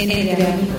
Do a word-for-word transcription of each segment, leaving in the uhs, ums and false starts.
Entre amigos.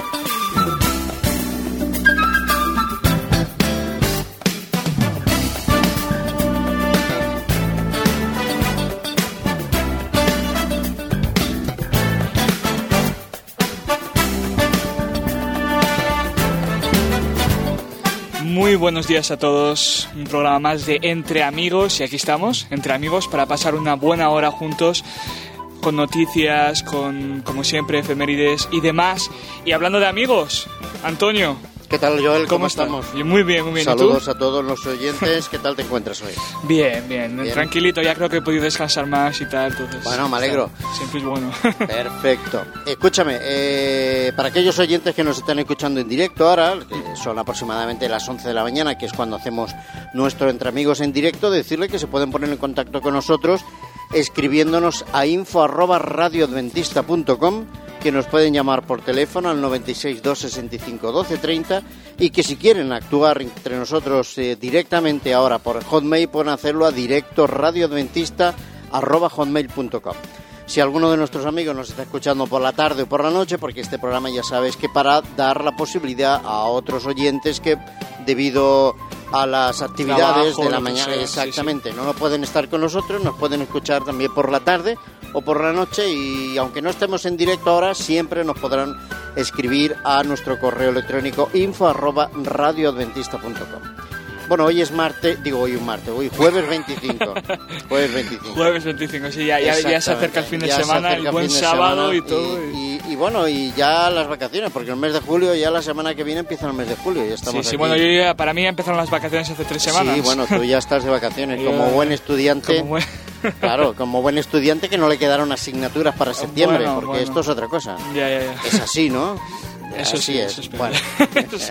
Muy buenos días a todos, un programa más de Entre Amigos y aquí estamos, Entre Amigos, para pasar una buena hora juntos con noticias, con, como siempre, efemérides y demás. Y hablando de amigos, Antonio. ¿Qué tal, Joel? ¿Cómo, ¿Cómo estamos? Estás? Muy bien, muy bien. Saludos ¿Y tú? a todos los oyentes. ¿Qué tal te encuentras hoy? Bien, bien, bien. Tranquilito. Ya creo que he podido descansar más y tal. Entonces, bueno, me alegro. O sea, siempre es bueno. Perfecto. Escúchame, eh, para aquellos oyentes que nos están escuchando en directo ahora, que son aproximadamente las once de la mañana, que es cuando hacemos nuestro Entre Amigos en directo, decirle que se pueden poner en contacto con nosotros escribiéndonos a info arroba radioadventista punto com, que nos pueden llamar por teléfono al noventa y seis, doscientos sesenta y cinco, doce treinta, y que si quieren actuar entre nosotros eh, directamente ahora por Hotmail, pueden hacerlo a directo radioadventista arroba hotmail punto com. Si alguno de nuestros amigos nos está escuchando por la tarde o por la noche, porque este programa ya sabes que para dar la posibilidad a otros oyentes que debido a las actividades Trabajo, de la mañana, sea, exactamente, sí, sí. no nos pueden estar con nosotros, nos pueden escuchar también por la tarde o por la noche, y aunque no estemos en directo ahora, siempre nos podrán escribir a nuestro correo electrónico info arroba radioadventista punto com. Bueno, hoy es martes, digo hoy un martes, hoy jueves veinticinco. Jueves veinticinco. Jueves veinticinco, sí, ya, ya, ya se acerca el fin de semana, el buen sábado y todo. Y, y, y bueno, y ya las vacaciones, porque el mes de julio, ya la semana que viene empieza el mes de julio. Ya estamos sí, sí, aquí. bueno, yo ya, para mí ya empezaron las vacaciones hace tres semanas. Sí, bueno, tú ya estás de vacaciones, como Yo, buen estudiante. Como buen... Claro, como buen estudiante que no le quedaron asignaturas para septiembre, bueno, porque bueno. esto es otra cosa. Ya, ya, ya. Es así, ¿no? Eso así sí, es. eso es bueno. eso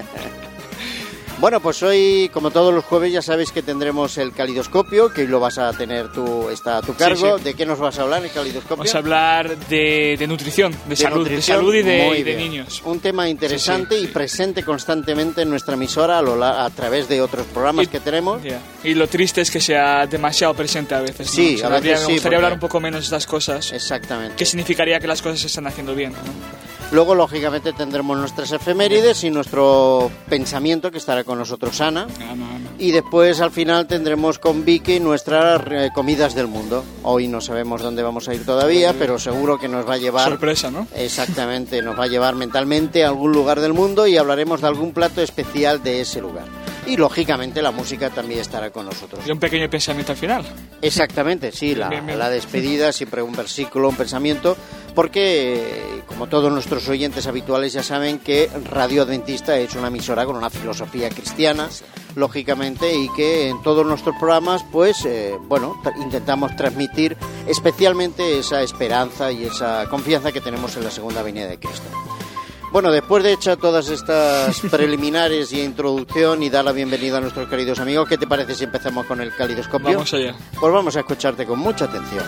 Bueno, pues hoy, como todos los jueves, ya sabéis que tendremos el calidoscopio, que hoy lo vas a tener tú, está a tu cargo. Sí, sí. ¿De qué nos vas a hablar el calidoscopio? Vamos a hablar de, de nutrición, de, de salud, nutrición, de salud y de, muy y de bien. niños. Un tema interesante sí, sí, y sí. presente constantemente en nuestra emisora a, lo, a través de otros programas y, que tenemos. Yeah. Y lo triste es que sea demasiado presente a veces. ¿no? Sí, o sea, a veces habría, sí, me gustaría porque... hablar un poco menos de estas cosas. Exactamente. ¿Qué significaría que las cosas se están haciendo bien? ¿no? Luego, lógicamente, tendremos nuestras efemérides y nuestro pensamiento, que estará con nosotros Ana. Ah, no, no. Y después, al final, tendremos con Vicky nuestras eh, comidas del mundo. Hoy no sabemos dónde vamos a ir todavía, pero seguro que nos va a llevar... Sorpresa, ¿no? Exactamente, nos va a llevar mentalmente a algún lugar del mundo y hablaremos de algún plato especial de ese lugar. Y, lógicamente, la música también estará con nosotros. Y un pequeño pensamiento al final. Exactamente, sí, la, bien, bien. la despedida, siempre un versículo, un pensamiento, porque, como todos nuestros oyentes habituales ya saben, que Radio Adventista es una emisora con una filosofía cristiana, lógicamente, y que en todos nuestros programas, pues, eh, bueno, tra- intentamos transmitir especialmente esa esperanza y esa confianza que tenemos en la segunda venida de Cristo. Bueno, después de hecha todas estas preliminares y introducción y dar la bienvenida a nuestros queridos amigos, ¿qué te parece si empezamos con el calidoscopio? Vamos allá. Pues vamos a escucharte con mucha atención.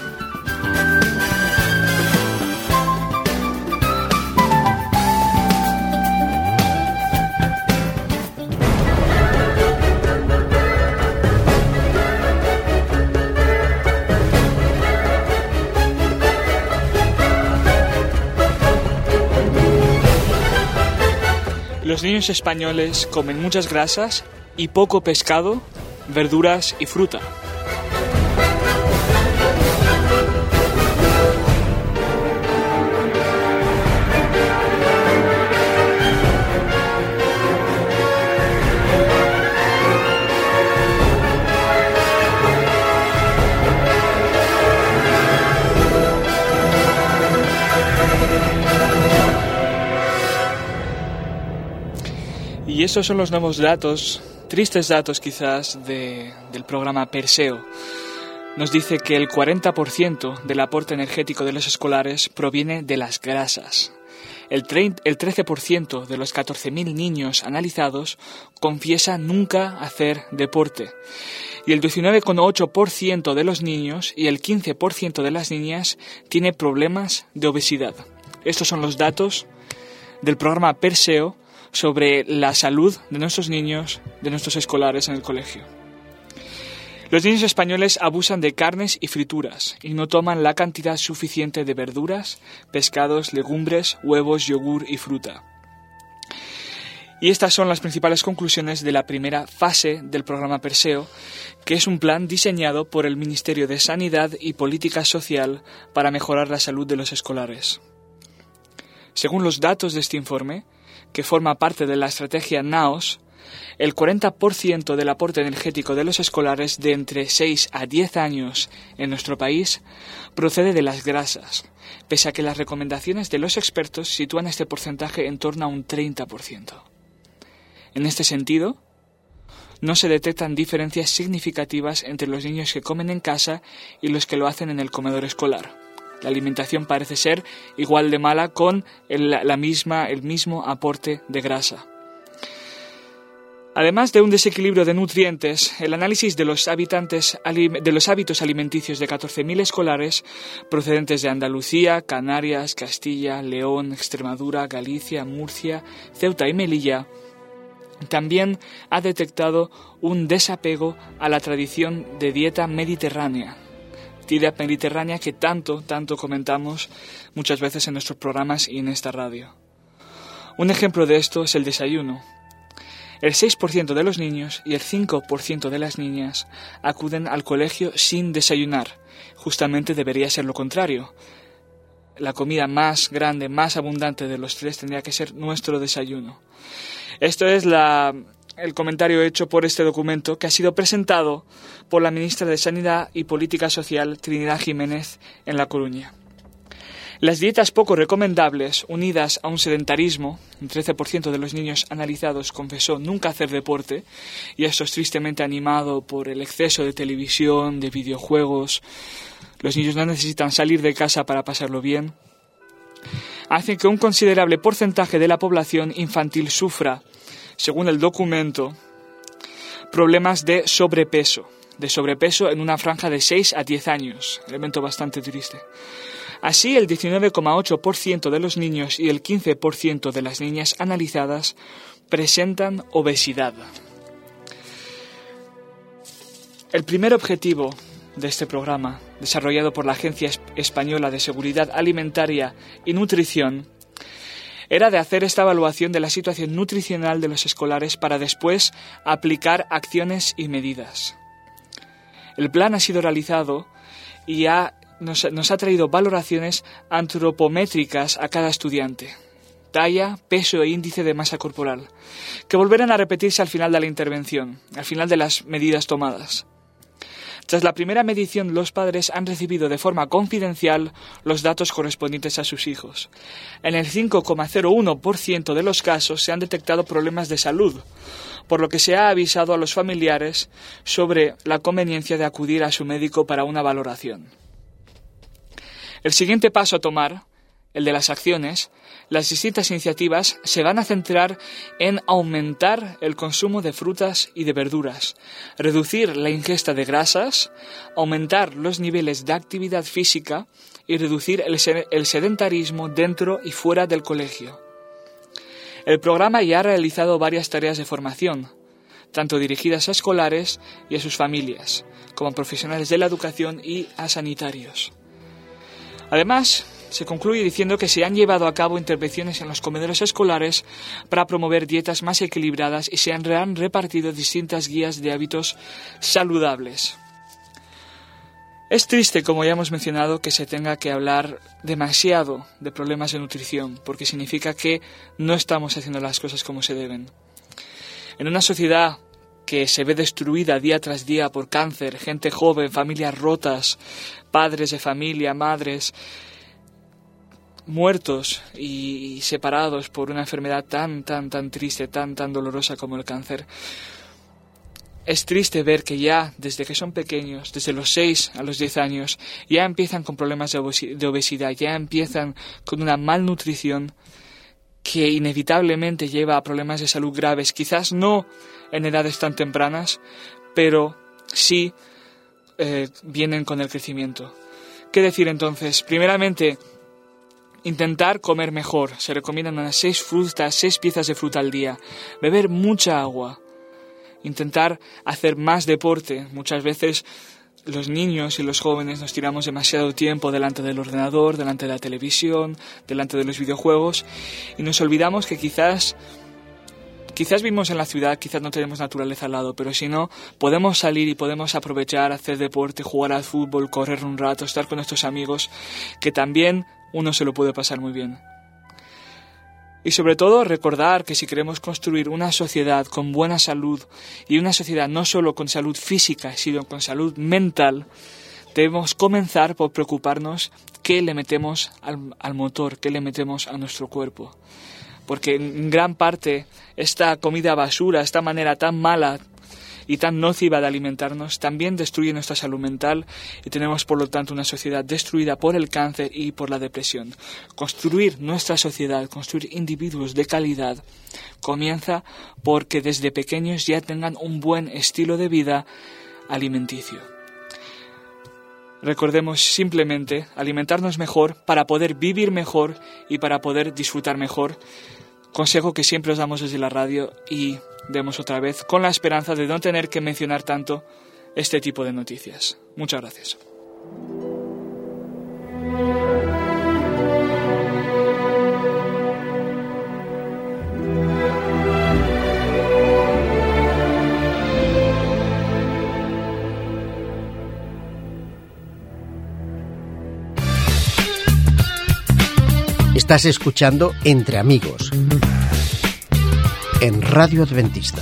Los niños españoles comen muchas grasas y poco pescado, verduras y fruta. Y esos son los nuevos datos, tristes datos quizás, de, del programa Perseo. Nos dice que el cuarenta por ciento del aporte energético de los escolares proviene de las grasas. El, treinta, el trece por ciento de los catorce mil niños analizados confiesa nunca hacer deporte. Y el diecinueve coma ocho por ciento de los niños y el quince por ciento de las niñas tiene problemas de obesidad. Estos son los datos del programa Perseo sobre la salud de nuestros niños, de nuestros escolares en el colegio. Los niños españoles abusan de carnes y frituras y no toman la cantidad suficiente de verduras, pescados, legumbres, huevos, yogur y fruta. Y estas son las principales conclusiones de la primera fase del programa Perseo, que es un plan diseñado por el Ministerio de Sanidad y Política Social para mejorar la salud de los escolares. Según los datos de este informe, que forma parte de la estrategia NAOS, el cuarenta por ciento del aporte energético de los escolares de entre seis a diez años en nuestro país procede de las grasas, pese a que las recomendaciones de los expertos sitúan este porcentaje en torno a un treinta por ciento. En este sentido, no se detectan diferencias significativas entre los niños que comen en casa y los que lo hacen en el comedor escolar. La alimentación parece ser igual de mala con el, la misma, el mismo aporte de grasa. Además de un desequilibrio de nutrientes, el análisis de los, habitantes, de los hábitos alimenticios de catorce mil escolares procedentes de Andalucía, Canarias, Castilla, León, Extremadura, Galicia, Murcia, Ceuta y Melilla también ha detectado un desapego a la tradición de dieta mediterránea. Dieta mediterránea que tanto, tanto comentamos muchas veces en nuestros programas y en esta radio. Un ejemplo de esto es el desayuno. El seis por ciento de los niños y el cinco por ciento de las niñas acuden al colegio sin desayunar. Justamente debería ser lo contrario. La comida más grande, más abundante de los tres tendría que ser nuestro desayuno. Esto es la, el comentario hecho por este documento que ha sido presentado por la ministra de Sanidad y Política Social, Trinidad Jiménez, en La Coruña. Las dietas poco recomendables, unidas a un sedentarismo, un trece por ciento de los niños analizados confesó nunca hacer deporte, y esto es tristemente animado por el exceso de televisión, de videojuegos. Los niños no necesitan salir de casa para pasarlo bien. Hacen que un considerable porcentaje de la población infantil sufra, según el documento, problemas de sobrepeso, de sobrepeso en una franja de seis a diez años, elemento bastante triste. Así, el diecinueve coma ocho por ciento de los niños y el quince por ciento de las niñas analizadas presentan obesidad. El primer objetivo de este programa, desarrollado por la Agencia Española de Seguridad Alimentaria y Nutrición, era de hacer esta evaluación de la situación nutricional de los escolares para después aplicar acciones y medidas. El plan ha sido realizado y ha, nos, nos ha traído valoraciones antropométricas a cada estudiante, talla, peso e índice de masa corporal, que volverán a repetirse al final de la intervención, al final de las medidas tomadas. Tras la primera medición, los padres han recibido de forma confidencial los datos correspondientes a sus hijos. En el cinco coma cero uno por ciento de los casos se han detectado problemas de salud, por lo que se ha avisado a los familiares sobre la conveniencia de acudir a su médico para una valoración. El siguiente paso a tomar, el de las acciones, las distintas iniciativas se van a centrar en aumentar el consumo de frutas y de verduras, reducir la ingesta de grasas, aumentar los niveles de actividad física y reducir el sedentarismo dentro y fuera del colegio. El programa ya ha realizado varias tareas de formación, tanto dirigidas a escolares y a sus familias, como a profesionales de la educación y a sanitarios. Además, se concluye diciendo que se han llevado a cabo intervenciones en los comedores escolares para promover dietas más equilibradas y se han repartido distintas guías de hábitos saludables. Es triste, como ya hemos mencionado, que se tenga que hablar demasiado de problemas de nutrición, porque significa que no estamos haciendo las cosas como se deben. En una sociedad que se ve destruida día tras día por cáncer, gente joven, familias rotas, padres de familia, madres muertos y separados por una enfermedad tan, tan, tan triste, tan, tan dolorosa como el cáncer. Es triste ver que ya, desde que son pequeños, desde los seis a los diez años, ya empiezan con problemas de obesidad, ya empiezan con una malnutrición que inevitablemente lleva a problemas de salud graves, quizás no en edades tan tempranas, pero sí eh, vienen con el crecimiento. ¿Qué decir entonces? Primeramente, intentar comer mejor. Se recomiendan unas seis frutas, seis piezas de fruta al día. Beber mucha agua. intentar hacer más deporte. Muchas veces los niños y los jóvenes nos tiramos demasiado tiempo delante del ordenador, delante de la televisión, delante de los videojuegos, y nos olvidamos que quizás quizás vivimos en la ciudad, quizás no tenemos naturaleza al lado, pero si no, podemos salir y podemos aprovechar, hacer deporte, jugar al fútbol, correr un rato, estar con nuestros amigos, que también uno se lo puede pasar muy bien. Y sobre todo recordar que si queremos construir una sociedad con buena salud, y una sociedad no solo con salud física, sino con salud mental, debemos comenzar por preocuparnos qué le metemos al, al motor, qué le metemos a nuestro cuerpo. Porque en gran parte esta comida basura, esta manera tan mala y tan nociva de alimentarnos, también destruye nuestra salud mental, y tenemos por lo tanto una sociedad destruida por el cáncer y por la depresión. Construir nuestra sociedad, construir individuos de calidad, comienza porque desde pequeños ya tengan un buen estilo de vida alimenticio. Recordemos simplemente alimentarnos mejor para poder vivir mejor y para poder disfrutar mejor. Consejo que siempre os damos desde la radio, y demos otra vez con la esperanza de no tener que mencionar tanto este tipo de noticias. Muchas gracias. Estás escuchando Entre Amigos en Radio Adventista.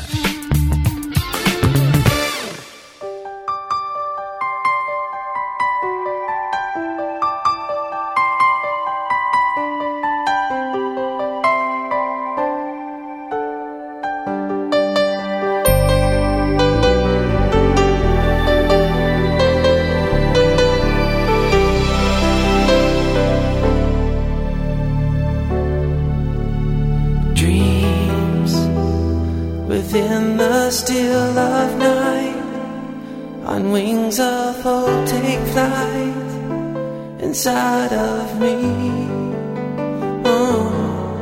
Within the still of night, on wings of hope take flight inside of me. Oh,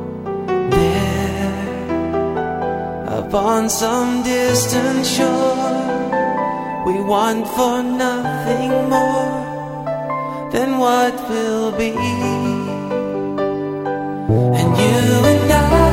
there, upon some distant shore, we want for nothing more than what will be. And you and I,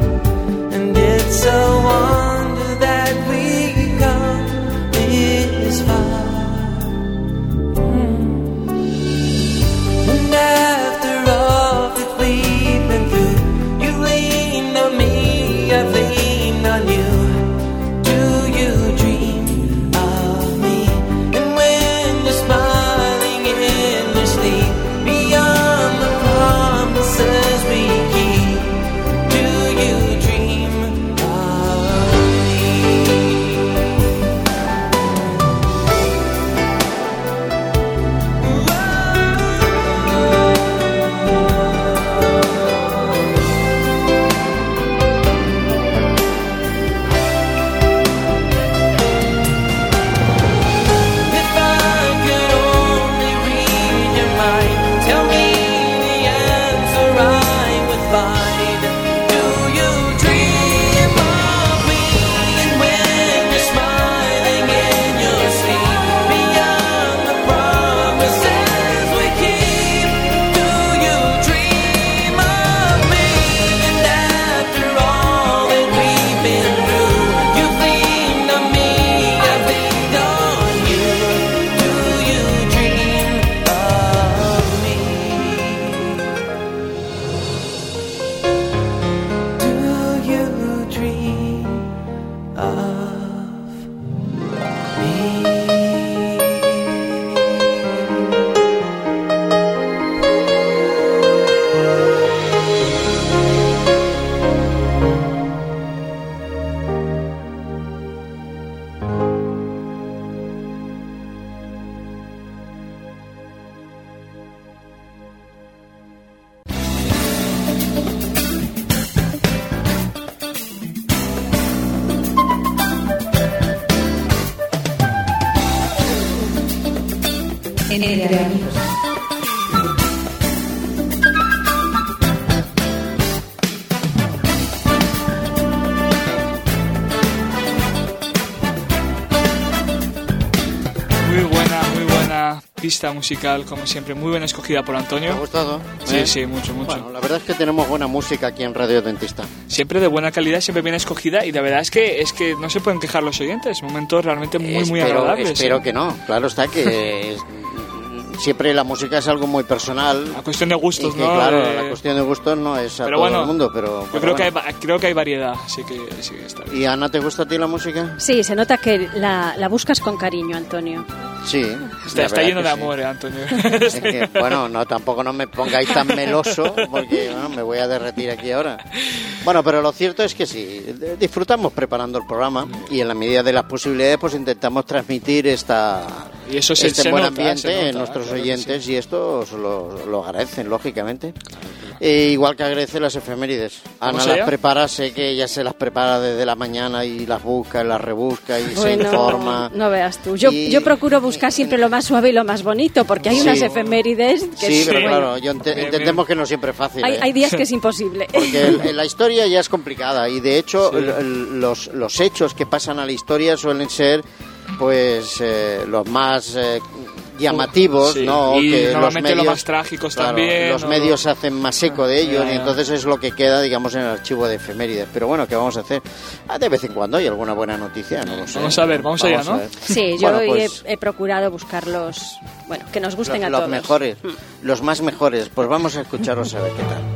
so wonder that we come this Entre amigos. Muy buena, muy buena pista musical, como siempre, muy bien escogida por Antonio. ¿Te ha gustado? Sí, ¿Eh? sí, mucho, mucho. Bueno, la verdad es que tenemos buena música aquí en Radio Dentista. Siempre de buena calidad, siempre bien escogida, y la verdad es que es que no se pueden quejar los oyentes, momentos realmente muy, espero, muy agradables. Espero ¿sí? que no, claro está que... Siempre la música es algo muy personal. La cuestión de gustos, y que, ¿no? Claro, Eh, la cuestión de gustos no es a pero todo bueno, el mundo, pero... Yo pero creo, bueno. que hay, creo que hay variedad, así que sí que está bien. ¿Y Ana, te gusta a ti la música? Sí, se nota que la, la buscas con cariño, Antonio. Sí. Está, está lleno de sí. amor, eh, Antonio. Es que, bueno, no, tampoco no me pongáis tan meloso, porque bueno, me voy a derretir aquí ahora. Bueno, pero lo cierto es que sí, disfrutamos preparando el programa y en la medida de las posibilidades pues intentamos transmitir esta, Y eso se- este se buen nota, ambiente se nota, en nuestros claro que oyentes y esto os lo, lo agradecen, lógicamente. Eh, igual que agradece las efemérides. Ana ¿Vamos las allá? prepara, sé que ella se las prepara desde la mañana y las busca, y las rebusca y se Bueno, informa. no veas tú. Yo, Y- yo procuro buscar siempre lo más suave y lo más bonito, porque hay Sí. unas efemérides que Sí, es- pero bueno, claro, yo ente- Bien, entendemos que no siempre es fácil. hay, ¿eh? hay días que es imposible. Porque el- el- la historia ya es complicada y de hecho Sí. el- el- los, los hechos que pasan a la historia suelen ser pues eh, los más eh, llamativos, Sí, ¿no? y Que normalmente los medios, los más trágicos claro, también. los ¿no? medios se hacen más eco de ellos Ya, y ya. entonces es lo que queda, digamos, en el archivo de efemérides. Pero bueno, ¿qué vamos a hacer? Ah, de vez en cuando hay alguna buena noticia, no lo sé. Vamos a ver, vamos allá, ¿no? ver. Sí, yo Bueno, hoy pues, he, he procurado buscar los, bueno, que nos gusten los, a los todos. mejores, los más mejores. Pues vamos a escucharos a ver qué tal.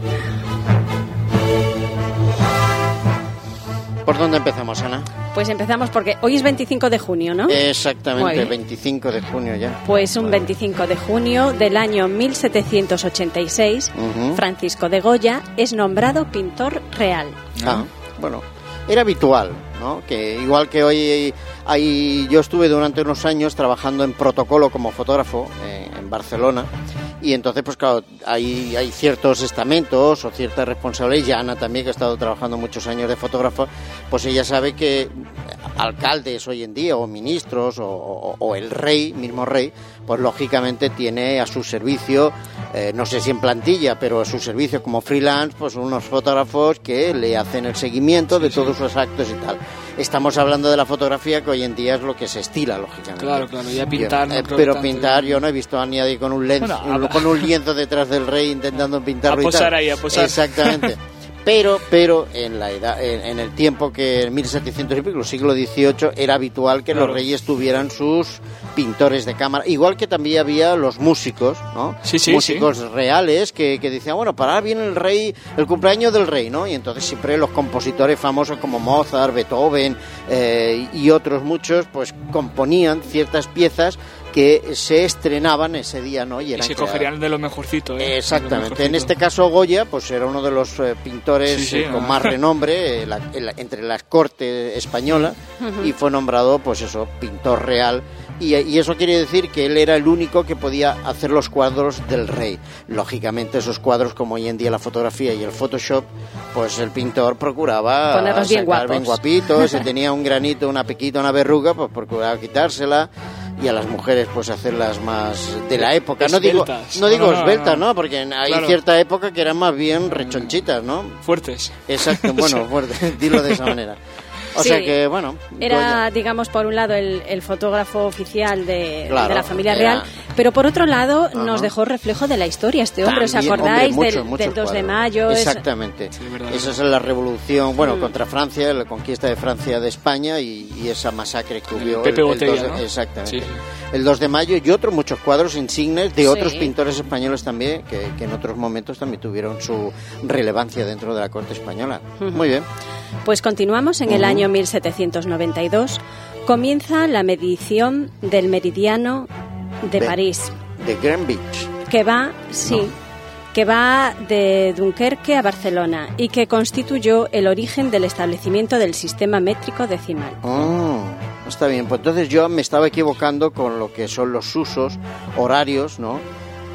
¿Por dónde empezamos, Ana? Pues empezamos porque hoy es veinticinco de junio, ¿no? Muy Exactamente, bien. veinticinco de junio ya. Pues un veinticinco de junio del año mil setecientos ochenta y seis, Ujú. Francisco de Goya es nombrado pintor real. Ah, bueno, era habitual, ¿no? Que igual que hoy hay, yo estuve durante unos años trabajando en protocolo como fotógrafo eh, en Barcelona y entonces pues claro, hay, hay ciertos estamentos o ciertas responsabilidades, y Ana también que ha estado trabajando muchos años de fotógrafa, pues ella sabe que alcaldes hoy en día o ministros o, o- o el rey, mismo rey, pues lógicamente tiene a su servicio, eh, no sé si en plantilla, pero a su servicio como freelance, pues unos fotógrafos que le hacen el seguimiento de todos sus actos y tal. Estamos hablando de la fotografía que hoy en día es lo que se estila, lógicamente. Claro, claro, ya pintar Yo- no eh, creo pero tanto. pintar, yo no he visto a nadie con un lienzo, Bueno, a- con un lienzo detrás del rey intentando pintarlo A y posar tal. ahí, a posar. Exactamente. Pero, pero en la edad, en, en el tiempo que en mil setecientos y pico, el siglo dieciocho, era habitual que Claro. los reyes tuvieran sus pintores de cámara, igual que también había los músicos, ¿no? Sí, sí, músicos reales que, que decían, bueno, para ahora viene el rey, el cumpleaños del rey, ¿no? Y entonces siempre los compositores famosos como Mozart, Beethoven eh, y otros muchos, pues componían ciertas piezas que se estrenaban ese día, ¿no? Y eran se creadas. cogerían de lo mejorcito, ¿eh? De lo Exactamente. En mejorcito. este caso Goya, pues era uno de los eh, pintores Sí, sí, eh, con ah. más renombre eh, la- en la- entre la corte española y fue nombrado, pues eso, pintor real. Y, y eso quiere decir que él era el único que podía hacer los cuadros del rey. Lógicamente esos cuadros, como hoy en día la fotografía y el Photoshop, pues el pintor procuraba Ponerlos bien sacar guapos. guapitos. Si tenía un granito, una pequita, una verruga, pues procuraba quitársela. Y a las mujeres pues hacerlas más de la época. No digo, Esbeltas. no digo No, no, no, esbeltas, no. ¿no? Porque hay Claro. cierta época que eran más bien rechonchitas, ¿no? Fuertes. Exacto, bueno, fuerte, dilo de esa manera. O Sí. sea que, bueno... Era, Goya. digamos, por un lado el, el fotógrafo oficial de, Claro, de la familia era- real, pero por otro lado Ajá. nos dejó reflejo de la historia este hombre. ¿Os También, acordáis hombre, del, muchos, muchos del dos de cuadros. mayo? Es- Exactamente. Sí, verdad, Esa verdad. es la revolución, bueno, Mm. contra Francia, la conquista de Francia de España y, y esa masacre que hubo. Pepe el- el Botella, dos de- ¿no? Exactamente. Sí. El dos de mayo y otros muchos cuadros insignes de Sí. otros pintores españoles también, que, que en otros momentos también tuvieron su relevancia dentro de la corte española. Muy bien. Pues continuamos en el Ujú. año mil setecientos noventa y dos. Comienza la medición del meridiano de Ve- París, De Greenwich. que va, sí, que va de Dunkerque a Barcelona y que constituyó el origen del establecimiento del sistema métrico decimal. Oh, está bien. Pues entonces yo me estaba equivocando con lo que son los usos horarios, ¿no?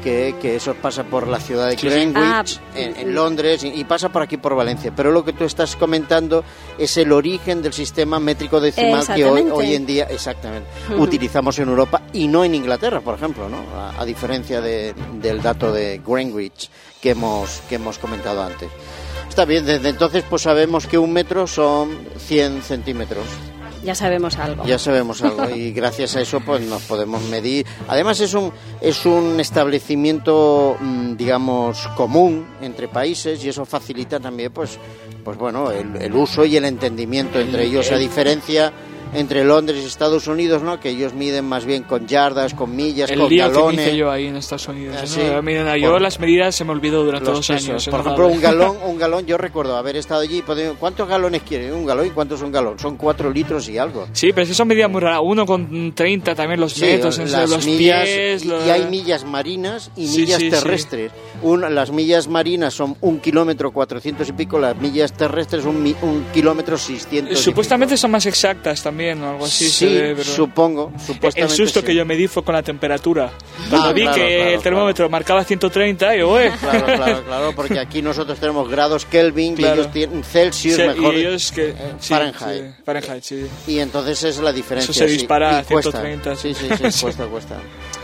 que, que eso pasa por la ciudad de Sí. Greenwich, Ah, en, en Londres, y, y pasa por aquí por Valencia. Pero lo que tú estás comentando es el origen del sistema métrico decimal que hoy, Exactamente. hoy en día, exactamente, Ujú. utilizamos en Europa y no en Inglaterra, por ejemplo, ¿no? A, a diferencia de, del dato de Greenwich que hemos, que hemos comentado antes. Está bien, desde entonces pues sabemos que un metro son cien centímetros. Ya sabemos algo. Ya sabemos algo y gracias a eso pues nos podemos medir. Además es un es un establecimiento mmm, digamos común entre países y eso facilita también pues pues bueno el, el uso y el entendimiento entre ellos, a diferencia entre Londres y Estados Unidos, ¿no? Que ellos miden más bien con yardas, con millas, El con lío que galones. hice yo ahí en Estados Unidos. Ah, ¿no? sí. Mira, yo Por- las medidas se me olvidó durante Los dos pesos. años. Por ¿no? ejemplo, un galón, un galón, yo recuerdo haber estado allí y poder- ¿cuántos galones quiere un galón? ¿Y cuánto es un galón? Son cuatro litros y algo. Sí, pero es que son medidas muy raras. Uno con treinta también los Sí, metros, en las los millas, pies. y, los- y hay millas marinas y Sí, millas sí, sí. terrestres. Un- las millas marinas son un kilómetro cuatrocientos y pico, las millas terrestres un, mi- un kilómetro seiscientos. y Supuestamente pico. son más exactas también, o algo así. Sí, se ve, pero- supongo. Supuestamente El susto sí. que yo me di fue con la temperatura. Cuando Ah, vi claro, que claro, el termómetro marcaba ciento treinta, yo, eh. Claro, claro, claro, porque aquí nosotros tenemos grados Kelvin Claro. y ellos tienen Celsius, Sí, mejor. y ellos que, eh, sí, Fahrenheit. sí, Fahrenheit, sí. Y entonces es la diferencia. Eso se sí. dispara Y a cuesta. ciento treinta. Sí, sí, sí, cuesta, cuesta.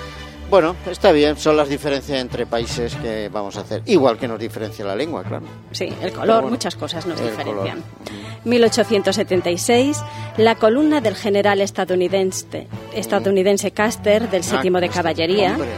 Bueno, está bien, son las diferencias entre países que vamos a hacer. Igual que nos diferencia la lengua, claro. Sí, el color, Pero bueno, muchas cosas nos el diferencian. color. mil ochocientos setenta y seis, la columna del general estadounidense, estadounidense Custer, del séptimo de Ah, caballería, hombre,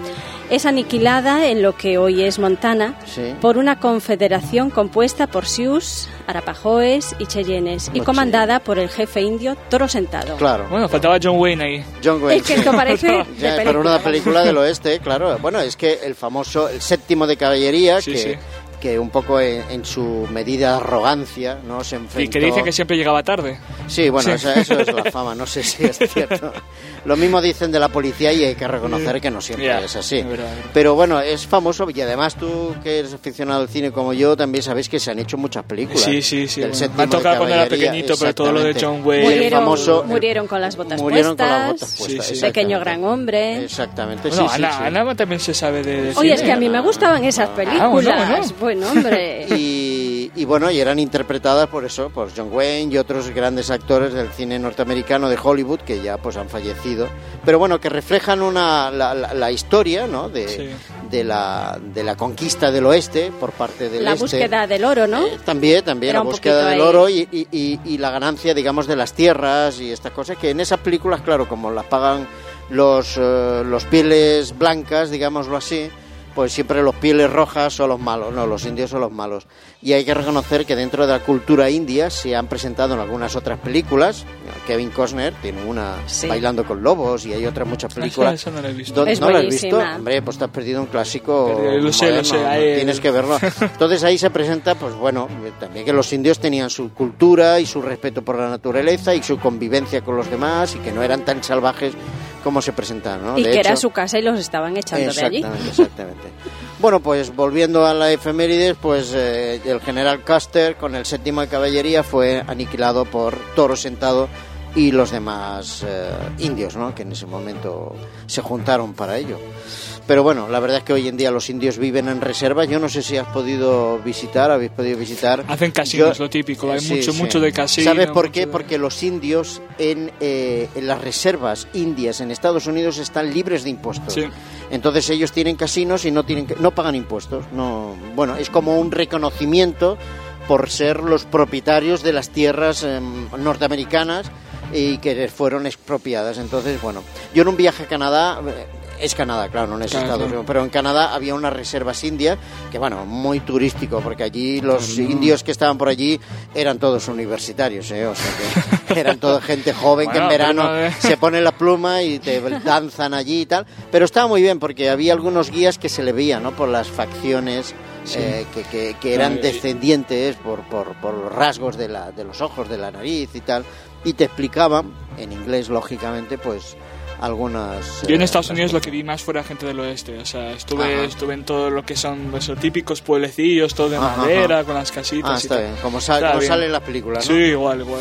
es aniquilada en lo que hoy es Montana Sí. por una confederación compuesta por Sioux, Arapahoes y Cheyennes y Los comandada por el jefe indio Toro Sentado. Claro. Bueno, faltaba John Wayne ahí. John Wayne. Es que esto parece de Ya, película. pero una película del oeste, claro. Bueno, es que el famoso, el séptimo de caballería, Sí, que, sí. que un poco en, en su medida de arrogancia, ¿no? Se enfrentó... Y que dicen que siempre llegaba tarde. Sí, bueno, Sí. Eso, eso es la fama, no sé si es cierto. Lo mismo dicen de la policía y hay que reconocer que no siempre Ya, es así. es verdad, es verdad. Pero bueno, es famoso y además tú que eres aficionado al cine como yo también sabes que se han hecho muchas películas. Sí, sí, sí. del bueno. séptimo Me ha de tocado cuando era caballería, pequeñito, pero todo lo de exactamente. John Wayne. Y el Murieron, famoso- murieron con las botas Murieron con puestas. las botas puestas. Sí, sí. Pequeño exactamente. gran hombre. Exactamente, Bueno, sí, sí, Ana, sí. Ana también se sabe de, de Oye, cine. es que a mí me gustaban esas películas. Ah, bueno, bueno. Bueno, hombre. Y, y bueno, y eran interpretadas por eso, por John Wayne y otros grandes actores del cine norteamericano de Hollywood que ya pues han fallecido. Pero bueno, que reflejan una la, la, la historia, ¿no? De, Sí. de la de la conquista del oeste por parte del La este. búsqueda del oro, ¿no? Eh, también, también Era la un búsqueda poquito del ahí. oro y, y, y, y la ganancia, digamos, de las tierras y estas cosas que en esas películas, claro, como las pagan los eh, los pieles blancas, digámoslo así, pues siempre los pieles rojas son los malos, no, los indios son los malos. Y hay que reconocer que dentro de la cultura india se han presentado en algunas otras películas. Kevin Costner tiene una Sí. Bailando con lobos y hay otras muchas películas. Eso no lo he visto. ¿Dónde- Es ¿No lo has visto? buenísima. Hombre, pues te has perdido un clásico. Pero lo sé, lo moderno, sé, ¿no? ahí- Tienes que verlo. Entonces ahí se presenta, pues bueno, también que los indios tenían su cultura y su respeto por la naturaleza y su convivencia con los demás y que no eran tan salvajes como se presentaron, ¿no? Y De que hecho- era su casa y los estaban echando de allí. Exactamente, exactamente. Bueno, pues volviendo a la efemérides, pues eh, el general Custer con el séptimo de caballería fue aniquilado por Toro Sentado y los demás eh, indios, ¿no? Que en ese momento se juntaron para ello. Pero bueno, la verdad es que hoy en día los indios viven en reservas. Yo no sé si has podido visitar, habéis podido visitar. Hacen casinos, Yo- lo típico. Hay Sí, mucho, sí. mucho de casino. ¿Sabes por mucho qué? de- Porque los indios en, eh, en las reservas indias en Estados Unidos están libres de impuestos. Sí. Entonces ellos tienen casinos y no tienen que- no pagan impuestos. No, bueno, es como un reconocimiento por ser los propietarios de las tierras eh, norteamericanas y que fueron expropiadas. Entonces, bueno, yo en un viaje a Canadá, eh, es Canadá, claro, no es Claro, Estados claro. Unidos, pero en Canadá había unas reservas indias que, bueno, muy turístico, porque allí los indios que estaban por allí eran todos universitarios, ¿eh? O sea que eran toda gente joven que en Bueno, verano pero no, eh. se pone la pluma y te danzan allí y tal, pero estaba muy bien porque había algunos guías que se le veían, ¿no? Por las facciones Sí. eh, que, que, que eran No, y- descendientes por, por, por los rasgos de, la, de los ojos, de la nariz y tal, y te explicaban, en inglés lógicamente, pues algunas... Yo en eh, Estados las Unidos lo cosas. que vi más fuera gente del oeste. O sea, estuve, Ajá. estuve en todo lo que son esos típicos pueblecillos, todo de Ajá, madera, ajá. con las casitas Ah, y está tal. bien, como, sal, Está como bien. sale en las películas, ¿no? Sí, igual, igual.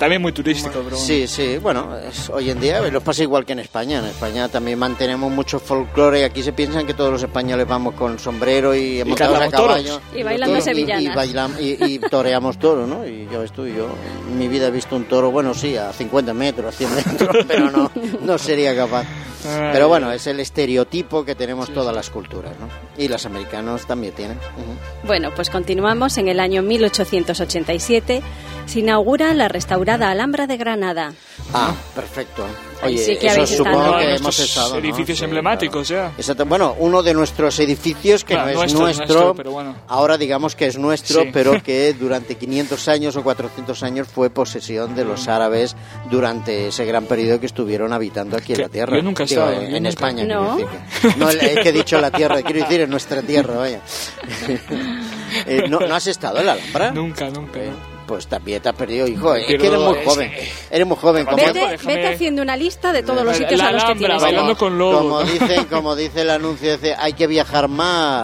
También muy turístico, pero bueno. Sí, sí, bueno, es, hoy en día lo pasa igual que en España. En España también mantenemos mucho folclore. Aquí se piensan que todos los españoles vamos con sombrero y, Y montados a cantamos caballo. toros. Y bailando Y- sevillanas. Y, y, bailam- y, y toreamos toros, ¿no? Y ya ves tú, yo en mi vida he visto un toro, bueno, sí, a cincuenta metros, a cien metros, pero no, no sería capaz. Ay, Pero bueno, es el estereotipo que tenemos todas las culturas, ¿no? Y los americanos también tienen. Ujú. Bueno, pues continuamos. En el año mil ochocientos ochenta y siete se inaugura la restaurada Alhambra de Granada. Ah, perfecto. Ahí Oye, sí que eso habéis supongo estado. que Uno de hemos nuestros estado, ¿no? edificios Sí, emblemáticos, claro. ya. Exacto. Bueno, uno de nuestros edificios que Claro, no es nuestro, nuestro, nuestro, pero bueno. ahora digamos que es nuestro, Sí. pero que durante quinientos años o cuatrocientos años fue posesión de los árabes durante ese gran periodo que estuvieron habitando aquí en Que la tierra. yo nunca he Digo, estado, en, yo en nunca. España. No. quiero decir que- no, es que he dicho la tierra, quiero decir en nuestra tierra, vaya. Eh, ¿no, ¿No has estado en la Alhambra? Nunca, nunca. Eh, no. Pues también te has perdido, hijo. Es Pero que eres muy es- joven. Eres muy joven. Como, Vete. Vete, déjame- vete haciendo una lista de todos los La- sitios la a los que Alhambra, tienes bailando que ir. con lobos. como dice, como dice el anuncio, dice, hay que viajar más.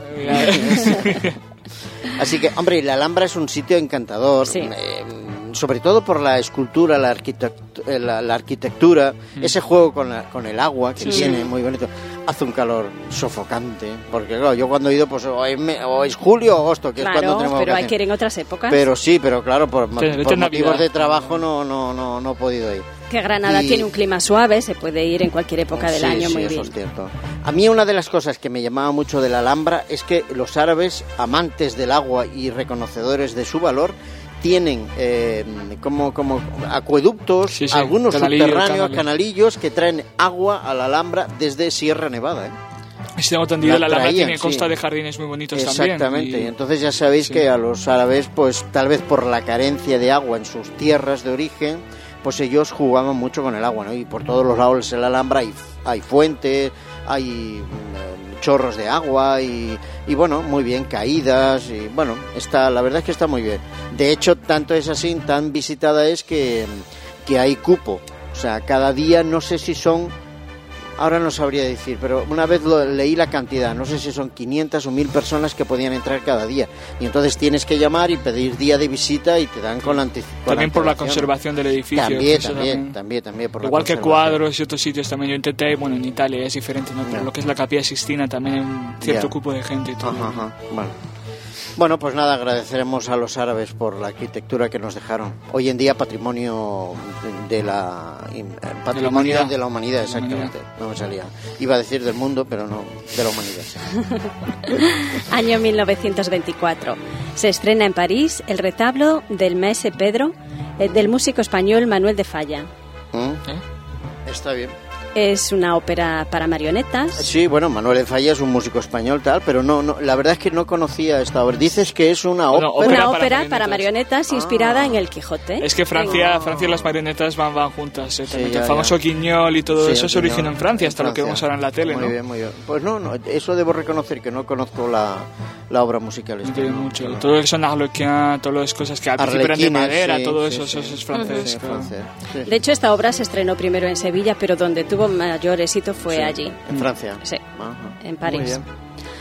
Así que, hombre, la Alhambra es un sitio encantador, Sí. eh, sobre todo por la escultura, la, arquitect- eh, la, la arquitectura, ese juego con, la- con el agua que Sí, tiene, sí. muy bonito. Hace un calor sofocante, porque claro, yo cuando he ido, pues o es, me- o es julio o agosto, que es cuando Claro, tenemos pero hay vacaciones. que ir en otras épocas. Pero sí, pero claro, por, Vete- vete por en motivos Navidad. de trabajo no, no, no, no he podido ir. que Granada y- tiene un clima suave, se puede ir en cualquier época del Sí, año sí, muy eso bien. es cierto. A mí una de las cosas que me llamaba mucho de la Alhambra es que los árabes, amantes del agua y reconocedores de su valor, tienen eh, como, como acueductos, Sí, sí, algunos canalillos, subterráneos, canales. canalillos que traen agua a la Alhambra desde Sierra Nevada, ¿eh? Si tengo entendido, La la Alhambra traían, tiene sí. consta de jardines muy bonitos también. Exactamente, y y- entonces ya sabéis sí. que a los árabes, pues tal vez por la carencia de agua en sus tierras de origen, pues ellos jugaban mucho con el agua, ¿no? Y por todos los lados en la Alhambra hay, hay fuentes, hay mm, chorros de agua y, y bueno, muy bien, caídas y bueno, está, la verdad es que está muy bien. De hecho, tanto es así, tan visitada es que, que hay cupo, o sea, cada día no sé si son... Ahora no sabría decir, pero una vez lo, leí la cantidad, no sé si son quinientas o mil personas que podían entrar cada día. Y entonces tienes que llamar y pedir día de visita y te dan con la anticipación. También por la conservación del edificio. También, eso también, también, también. Por la Igual que conservación. cuadros y otros sitios también. Yo intenté, bueno, en Italia es diferente, ¿no? Pero Ya. lo que es la Capilla Sixtina también hay un cierto Ya. cupo de gente y todo. Ajá, ajá. Bueno. Bueno, pues nada, agradeceremos a los árabes por la arquitectura que nos dejaron. Hoy en día patrimonio de la patrimonio humanidad. de la humanidad, De la humanidad. exactamente. No me salía. Iba a decir del mundo, pero no, de la humanidad. Año mil novecientos veinticuatro. Se estrena en París el retablo del Maese Pedro eh, del músico español Manuel de Falla. ¿Mm? ¿Eh? Está bien. Es una ópera para marionetas. Sí, bueno, Manuel de Falla es un músico español tal, pero no, no, la verdad es que no conocía esta obra. Dices que es una Bueno, ópera. Una para ópera marionetas. para marionetas inspirada Ah. en el Quijote. Es que Francia, Ah. Francia y las marionetas van, van juntas. ¿eh? También ya, el famoso Quiñol y todo Sí, eso el se originó Quiñol, en Francia, en hasta lo que Francia. vemos ahora en la tele, Muy ¿no? bien, muy bien. Pues no, no, eso debo reconocer que no conozco la, la obra musical. No esta, tiene ¿no? mucho. Pero- Todo lo que son Arlequin, todas las cosas que al principio eran de Arlequines, madera, sí, todo sí, eso, sí. eso es francés. Sí, claro. francés, sí. De hecho, esta obra se estrenó primero en Sevilla, pero donde tuvo mayor éxito fue Sí, allí, En Francia. Sí, Ajá. en París. Muy bien.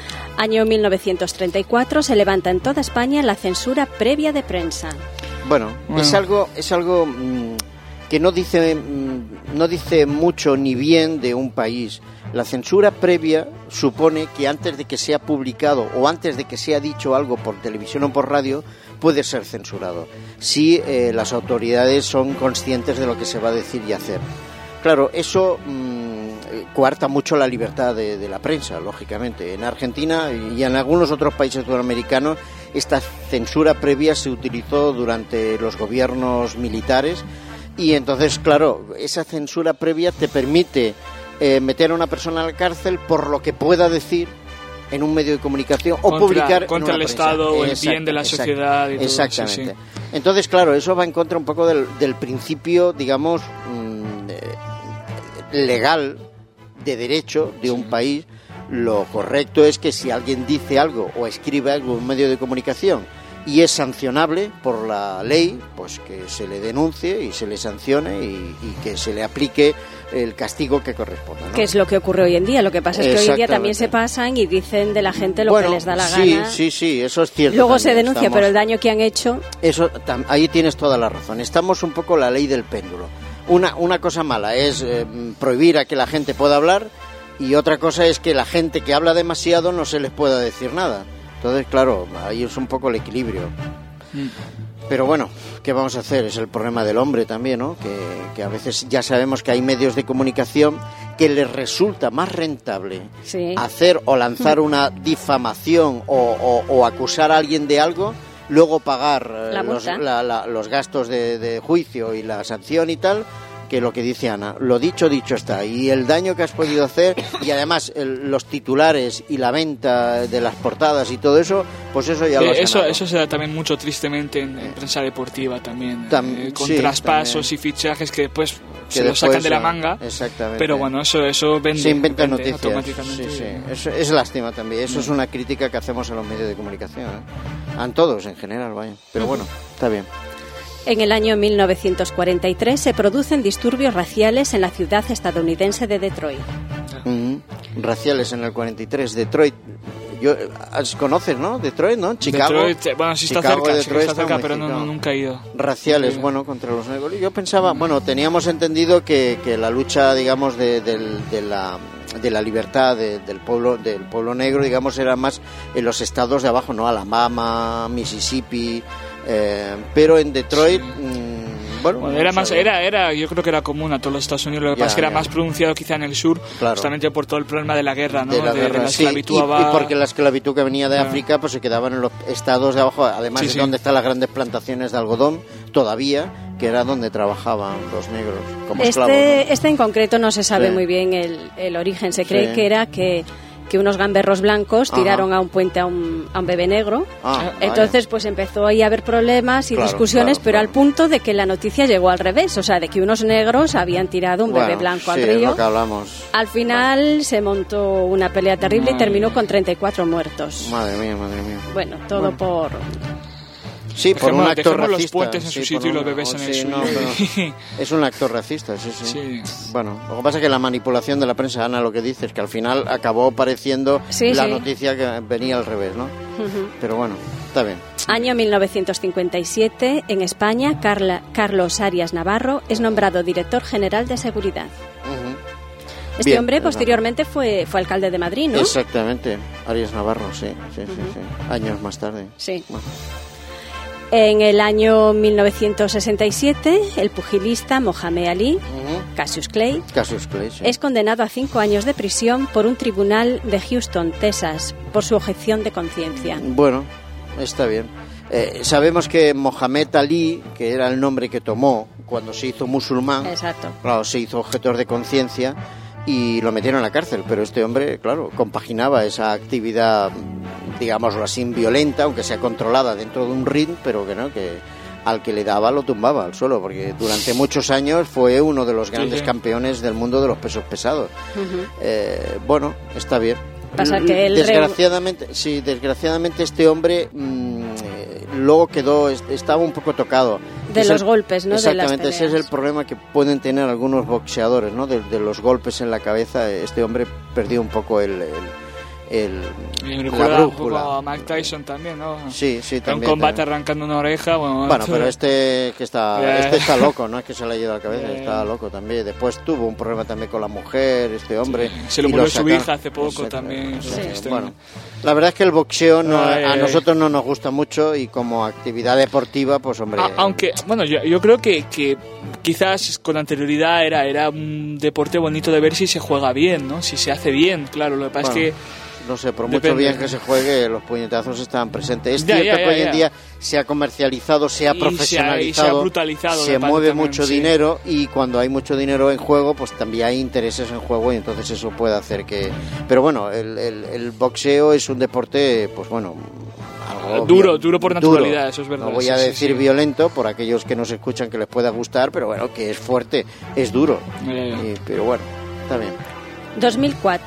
Año mil novecientos treinta y cuatro se levanta en toda España la censura previa de prensa. Bueno, Bueno. es algo, es algo mm, que no dice, mm, no dice mucho ni bien de un país. La censura previa supone que antes de que sea publicado o antes de que sea dicho algo por televisión o por radio, puede ser censurado, si eh, las autoridades son conscientes de lo que se va a decir y hacer. Claro, eso mm, coarta mucho la libertad de, de la prensa, lógicamente. En Argentina y en algunos otros países sudamericanos, esta censura previa se utilizó durante los gobiernos militares y entonces, claro, esa censura previa te permite eh, meter a una persona a la cárcel por lo que pueda decir en un medio de comunicación o Contra- publicar en contra una el prensa. Estado o el Exacto, bien de la exacto, sociedad y todo eso, exactamente. sí. Entonces, claro, eso va en contra un poco del, del principio, digamos, mm, eh, legal de derecho de un país. Lo correcto es que si alguien dice algo o escribe algo en un medio de comunicación y es sancionable por la ley, pues que se le denuncie y se le sancione y, y que se le aplique el castigo que corresponda, ¿no? Que es lo que ocurre hoy en día. Lo que pasa es que hoy en día también se pasan y dicen de la gente lo bueno, que les da la sí, gana. Sí, sí, eso es cierto. Luego también. se denuncia, Estamos... pero el daño que han hecho... Eso, tam, ahí tienes toda la razón. Estamos un poco la ley del péndulo. Una, una cosa mala es eh, prohibir a que la gente pueda hablar, y otra cosa es que la gente que habla demasiado no se les pueda decir nada. Entonces, claro, ahí es un poco el equilibrio. Mm. Pero bueno, ¿qué vamos a hacer? Es el problema del hombre también, ¿no? Que, que a veces ya sabemos que hay medios de comunicación que les resulta más rentable sí. hacer o lanzar una difamación o, o, o acusar a alguien de algo, luego pagar la los, la, la, los gastos de, de juicio y la sanción y tal, que lo que dice Ana. Lo dicho, dicho está. Y el daño que has podido hacer, y además el, los titulares y la venta de las portadas y todo eso, pues eso ya eh, lo has eso, ganado. eso se da también mucho tristemente en, en prensa deportiva también. Tam, eh, con sí, traspasos también. y fichajes que después que se después, lo sacan de la manga. Exactamente. Pero bueno, eso, eso vende. Se inventan vende noticias. automáticamente. Sí, sí. Eso es lástima también. Eso mm. es una crítica que hacemos a los medios de comunicación. ¿eh? A todos en general, vaya. Pero bueno, está bien. En el año mil novecientos cuarenta y tres se producen disturbios raciales en la ciudad estadounidense de Detroit. Mm-hmm. Raciales en el cuarenta y tres, Detroit. Yo, conoces, ¿no? Detroit, ¿no? Chicago. Detroit, bueno, sí está Chicago, cerca, Detroit sí está cerca, está pero no, no, nunca he ido. Raciales, sí. bueno, contra los negros. Yo pensaba, bueno, teníamos entendido que, que la lucha, digamos, de, de, de la de la libertad de, del pueblo del pueblo negro, digamos, era más en los estados de abajo, ¿no? Alabama, Mississippi, eh, pero en Detroit... Sí. Mmm, Bueno, bueno, era más, era, era, yo creo que era común a todos los Estados Unidos. Lo que ya, pasa es que era ya. más pronunciado quizá en el sur, claro. justamente por todo el problema de la guerra, ¿no? De la, de, guerra, de la sí. esclavitud. Y, va... y porque la esclavitud que venía de claro. África, pues se quedaban en los estados de abajo, además sí, es sí. donde están las grandes plantaciones de algodón, todavía, que era donde trabajaban los negros como este, esclavos, ¿no? Este en concreto no se sabe sí. muy bien el, el origen. Se cree sí. que era que... que unos gamberros blancos tiraron Ajá. a un puente a un, a un bebé negro. Ah, Entonces, pues empezó ahí a haber problemas y claro, discusiones, claro, pero claro. al punto de que la noticia llegó al revés, o sea, de que unos negros habían tirado un bueno, bebé blanco sí, al río. Es lo que hablamos. Al final bueno. se montó una pelea terrible madre y terminó mía. con treinta y cuatro muertos. Madre mía, madre mía. Bueno, todo bueno. por... Sí, por dejemos, un acto racista. los puentes en sí, su sitio y los bebés oh, en el sí, suyo. No, pero es un acto racista, sí, sí, sí. Bueno, lo que pasa es que la manipulación de la prensa, Ana, lo que dice es que al final acabó pareciendo sí, la sí. noticia que venía al revés, ¿no? Uh-huh. Pero bueno, está bien. Año mil novecientos cincuenta y siete, en España, Carla, Carlos Arias Navarro es nombrado director general de seguridad. Uh-huh. Este Bien, hombre posteriormente fue, fue alcalde de Madrid, ¿no? Exactamente, Arias Navarro, sí, sí, uh-huh. sí, sí. Años más tarde. Sí. Bueno. En el año mil novecientos sesenta y siete, el pugilista Mohamed Ali, uh-huh. Cassius Clay, Cassius Clay sí. es condenado a cinco años de prisión por un tribunal de Houston, Texas, por su objeción de conciencia. Bueno, está bien. Eh, sabemos que Mohamed Ali, que era el nombre que tomó cuando se hizo musulmán, Exacto. claro, se hizo objetor de conciencia y lo metieron en la cárcel, pero este hombre, claro, compaginaba esa actividad, digámoslo así, violenta, aunque sea controlada dentro de un ring, pero que no, que al que le daba lo tumbaba al suelo, porque durante muchos años fue uno de los grandes sí, sí. campeones del mundo de los pesos pesados. Uh-huh. Eh, bueno, está bien. Pasa que él desgraciadamente, re... sí, desgraciadamente este hombre mmm, eh, luego quedó, estaba un poco tocado. De es los el, golpes, ¿no? Exactamente, de las ese es el problema que pueden tener algunos boxeadores, ¿no? De, de los golpes en la cabeza. Este hombre perdió un poco el, el, el y la brújula. A Mike Tyson también, ¿no? Sí, sí, también. Un combate también. arrancando una oreja. Bueno, bueno pero este que está, yeah. este está loco, no es que se le haya ido a la cabeza, yeah. está loco también. Después tuvo un problema también con la mujer, este hombre. Sí. Se lo murió su hija hace poco Exacto. también. Sí. Sí. Bueno, la verdad es que el boxeo no, ay, a ay, nosotros no nos gusta mucho y como actividad deportiva, pues hombre. A, aunque, bueno, yo, yo creo que, que quizás con anterioridad era, era un deporte bonito de ver si se juega bien, ¿no? Si se hace bien, claro. Lo que pasa bueno. es que no sé, por mucho bien que se juegue, los puñetazos estaban presentes. Es ya, cierto ya, ya, que hoy en ya. día se ha comercializado, se ha y profesionalizado, se ha, y se ha brutalizado, se mueve también, mucho sí. dinero y cuando hay mucho dinero en juego, pues también hay intereses en juego y entonces eso puede hacer que... Pero bueno, el, el, el boxeo es un deporte, pues bueno... Algo duro, bien, duro por naturalidad, duro. Eso es verdad. No voy sí, a sí, decir sí. violento por aquellos que nos escuchan que les pueda gustar, pero bueno, que es fuerte, es duro. Ya, ya. Y, pero bueno, está bien. dos mil cuatro.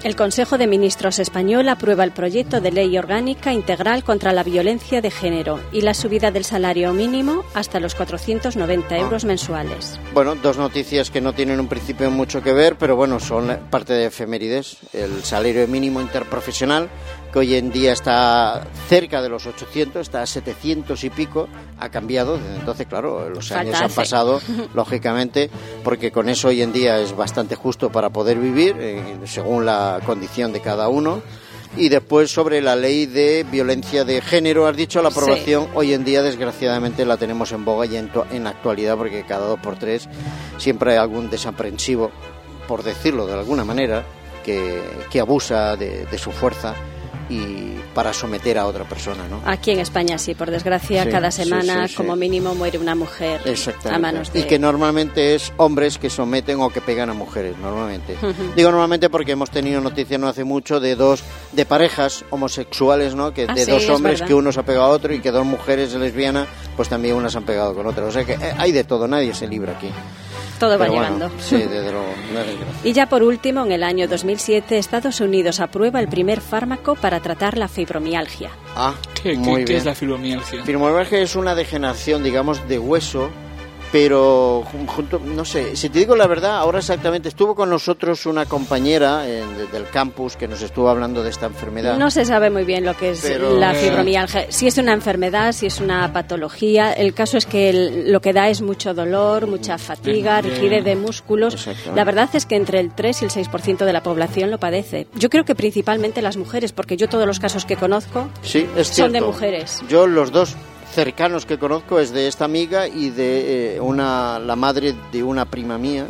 El Consejo de Ministros español aprueba el proyecto de ley orgánica integral contra la violencia de género y la subida del salario mínimo hasta los cuatrocientos noventa euros mensuales. Bueno, dos noticias que no tienen un principio mucho que ver, pero bueno, son parte de efemérides. El salario mínimo interprofesional, que hoy en día está cerca de los ochocientos, está a setecientos y pico, ha cambiado. Desde entonces, claro, los años Falta han hace. pasado, lógicamente, porque con eso hoy en día es bastante justo para poder vivir, eh, según la condición de cada uno. Y después, sobre la ley de violencia de género, has dicho, la aprobación, sí. Hoy en día desgraciadamente la tenemos en boga y en, to- en la actualidad, porque cada dos por tres siempre hay algún desaprensivo, por decirlo de alguna manera, que, que abusa de, de su fuerza y para someter a otra persona, ¿no? Aquí en España sí, por desgracia, Sí, cada semana sí, sí, como sí. mínimo muere una mujer a manos de... Y que normalmente es hombres que someten o que pegan a mujeres, normalmente. Uh-huh. Digo normalmente porque hemos tenido noticias no hace mucho de dos, de parejas homosexuales, ¿no? Que ah, de sí, dos hombres verdad. que uno se ha pegado a otro y que dos mujeres lesbianas, pues también unas han pegado con otras. O sea que hay de todo, nadie se libra aquí. Todo va Pero llegando. Bueno, sí, desde luego. Y ya por último, en el año dos mil siete, Estados Unidos aprueba el primer fármaco para tratar la fibromialgia. Ah, ¿Qué, muy qué, bien. ¿Qué es la fibromialgia? Fibromialgia es una degeneración, digamos, de hueso, pero junto, no sé, si te digo la verdad, ahora exactamente, estuvo con nosotros una compañera en, de, del campus que nos estuvo hablando de esta enfermedad. No se sabe muy bien lo que es Pero, la eh... fibromialgia, si es una enfermedad, si es una patología. El caso es que el, lo que da es mucho dolor, mucha fatiga, Bien. rigidez de músculos. La verdad es que entre el tres y el seis por ciento de la población lo padece. Yo creo que principalmente las mujeres, porque yo todos los casos que conozco sí, es son cierto. de mujeres. Yo los dos cercanos que conozco es de esta amiga y de eh, una la madre de una prima mía,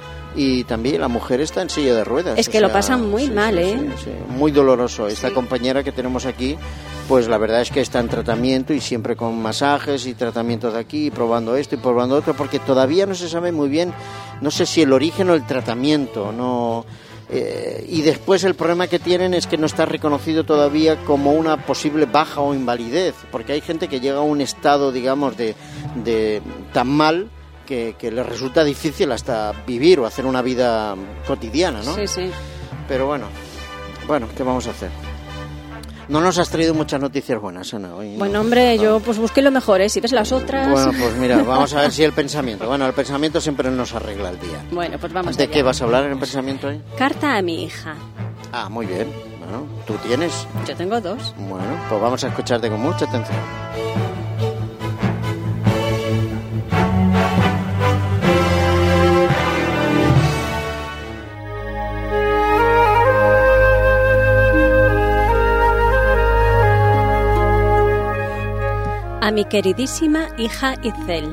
y también la mujer está en silla de ruedas. Es que o sea, lo pasan muy sí, mal, sí, ¿eh? Sí, sí, muy doloroso. Esta Sí. compañera que tenemos aquí, pues la verdad es que está en tratamiento y siempre con masajes y tratamientos de aquí, y probando esto y probando otro, porque todavía no se sabe muy bien, no sé si el origen o el tratamiento, no... Eh, y después el problema que tienen es que no está reconocido todavía como una posible baja o invalidez, porque hay gente que llega a un estado, digamos, de, de tan mal que, que les resulta difícil hasta vivir o hacer una vida cotidiana, ¿no? Sí, sí. Pero bueno, bueno, ¿qué vamos a hacer? No nos has traído muchas noticias buenas, Ana, hoy. Bueno, ¿no? hombre, no. yo pues busqué lo mejor, ¿eh? Si ves las otras... Bueno, pues mira, vamos a ver si el pensamiento. Bueno, el pensamiento siempre nos arregla el día. Bueno, pues vamos ¿De allá. qué vas a hablar en el pensamiento hoy? Carta a mi hija. Ah, muy bien. Bueno, ¿tú tienes? Yo tengo dos. Bueno, pues vamos a escucharte con mucha atención. A mi queridísima hija Itzel.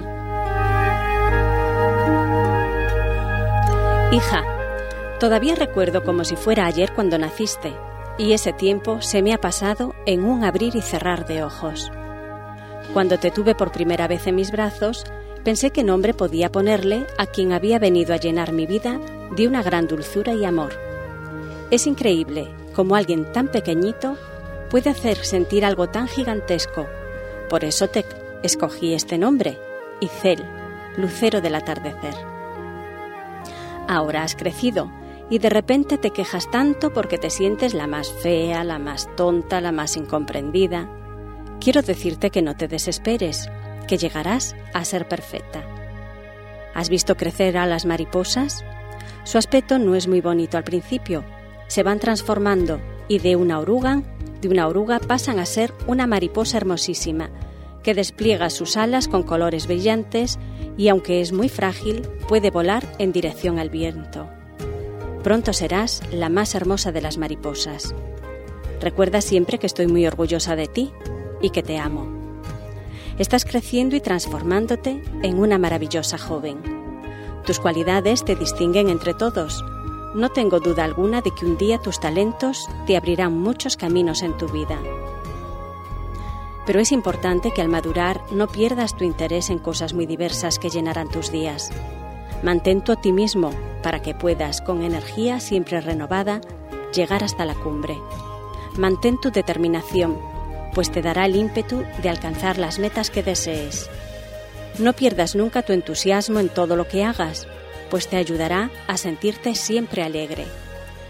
Hija, todavía recuerdo como si fuera ayer cuando naciste, y ese tiempo se me ha pasado en un abrir y cerrar de ojos. Cuando te tuve por primera vez en mis brazos, pensé qué nombre podía ponerle a quien había venido a llenar mi vida de una gran dulzura y amor. Es increíble cómo alguien tan pequeñito puede hacer sentir algo tan gigantesco. Por eso te escogí este nombre, Itzel, lucero del atardecer. Ahora has crecido y de repente te quejas tanto porque te sientes la más fea, la más tonta, la más incomprendida. Quiero decirte que no te desesperes, que llegarás a ser perfecta. ¿Has visto crecer a las mariposas? Su aspecto no es muy bonito al principio. Se van transformando y de una oruga, de una oruga pasan a ser una mariposa hermosísima, que despliega sus alas con colores brillantes y, aunque es muy frágil, puede volar en dirección al viento. Pronto serás la más hermosa de las mariposas. Recuerda siempre que estoy muy orgullosa de ti y que te amo. Estás creciendo y transformándote en una maravillosa joven. Tus cualidades te distinguen entre todos. No tengo duda alguna de que un día tus talentos te abrirán muchos caminos en tu vida. Pero es importante que al madurar no pierdas tu interés en cosas muy diversas que llenarán tus días. Mantén tu optimismo para que puedas, con energía siempre renovada, llegar hasta la cumbre. Mantén tu determinación, pues te dará el ímpetu de alcanzar las metas que desees. No pierdas nunca tu entusiasmo en todo lo que hagas, pues te ayudará a sentirte siempre alegre.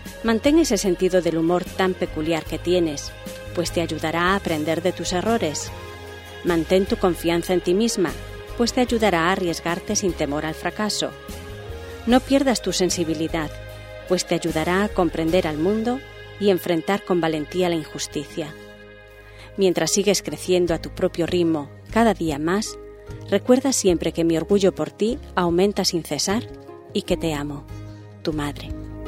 Mantén ese sentido del humor tan peculiar que tienes, pues te ayudará a aprender de tus errores. Mantén tu confianza en ti misma, pues te ayudará a arriesgarte sin temor al fracaso. No pierdas tu sensibilidad, pues te ayudará a comprender al mundo y enfrentar con valentía la injusticia. Mientras sigues creciendo a tu propio ritmo, cada día más, recuerda siempre que mi orgullo por ti aumenta sin cesar y que te amo, tu madre.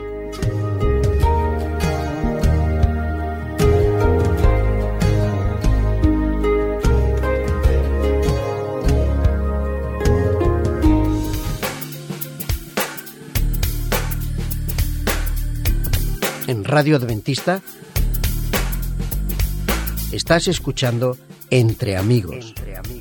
En Radio Adventista estás escuchando Entre Amigos. Entre Amigos.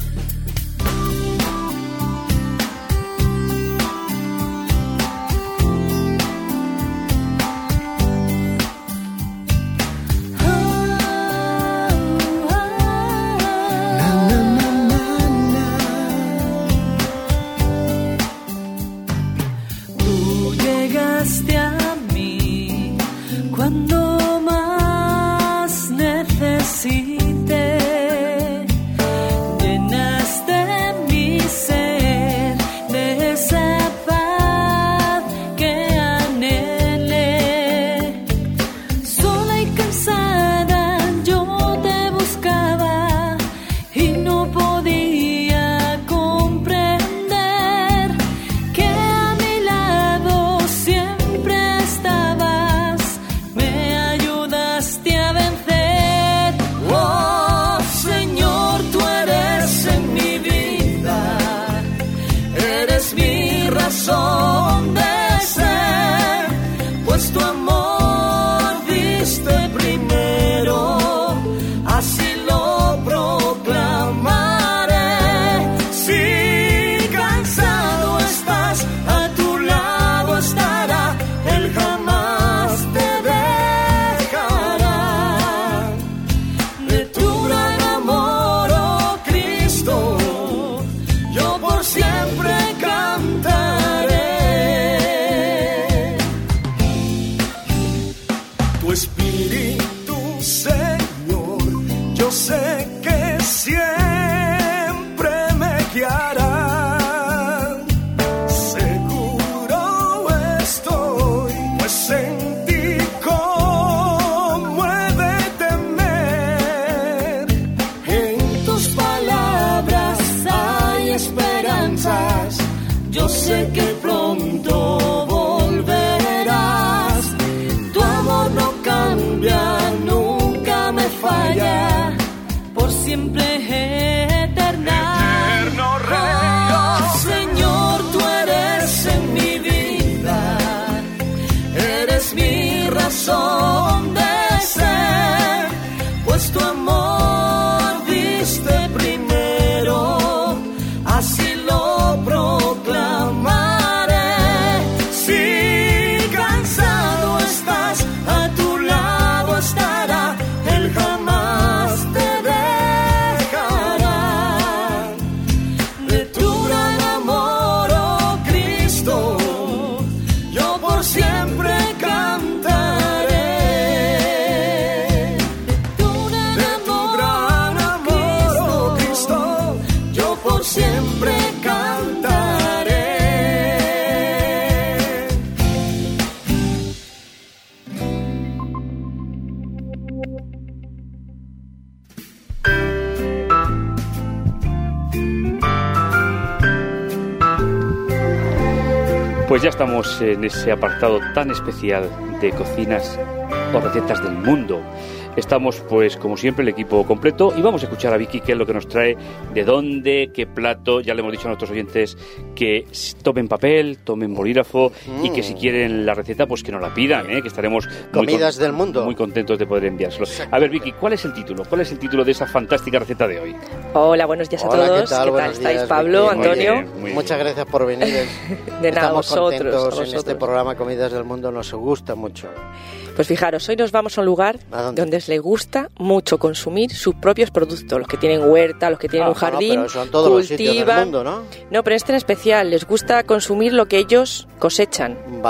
Pues ya estamos en ese apartado tan especial de cocinas o recetas del mundo. Estamos, pues, como siempre, el equipo completo y vamos a escuchar a Vicky qué es lo que nos trae, de dónde, qué plato. Ya le hemos dicho a nuestros oyentes que tomen papel, tomen bolígrafo mm. y que si quieren la receta, pues que nos la pidan, ¿eh? Que estaremos muy, Comidas con, del mundo. muy contentos de poder enviárselo. A ver, Vicky, ¿cuál es el título? ¿Cuál es el título de esa fantástica receta de hoy? Hola, buenos días a Hola, todos. ¿qué tal, ¿Qué Buenos tal estáis, días, Pablo, Vicky? Antonio? Muy bien, muy bien. Muchas gracias por venir. De nada, Estamos vosotros, contentos vosotros. en este programa Comidas del Mundo, nos gusta mucho. Pues fijaros, hoy nos vamos a un lugar donde les gusta mucho consumir sus propios productos, los que tienen huerta, los que tienen ah, un jardín, no, pero son todos cultivan. Los sitios del mundo, ¿no? No, pero este en especial, les gusta consumir lo que ellos cosechan. Vale.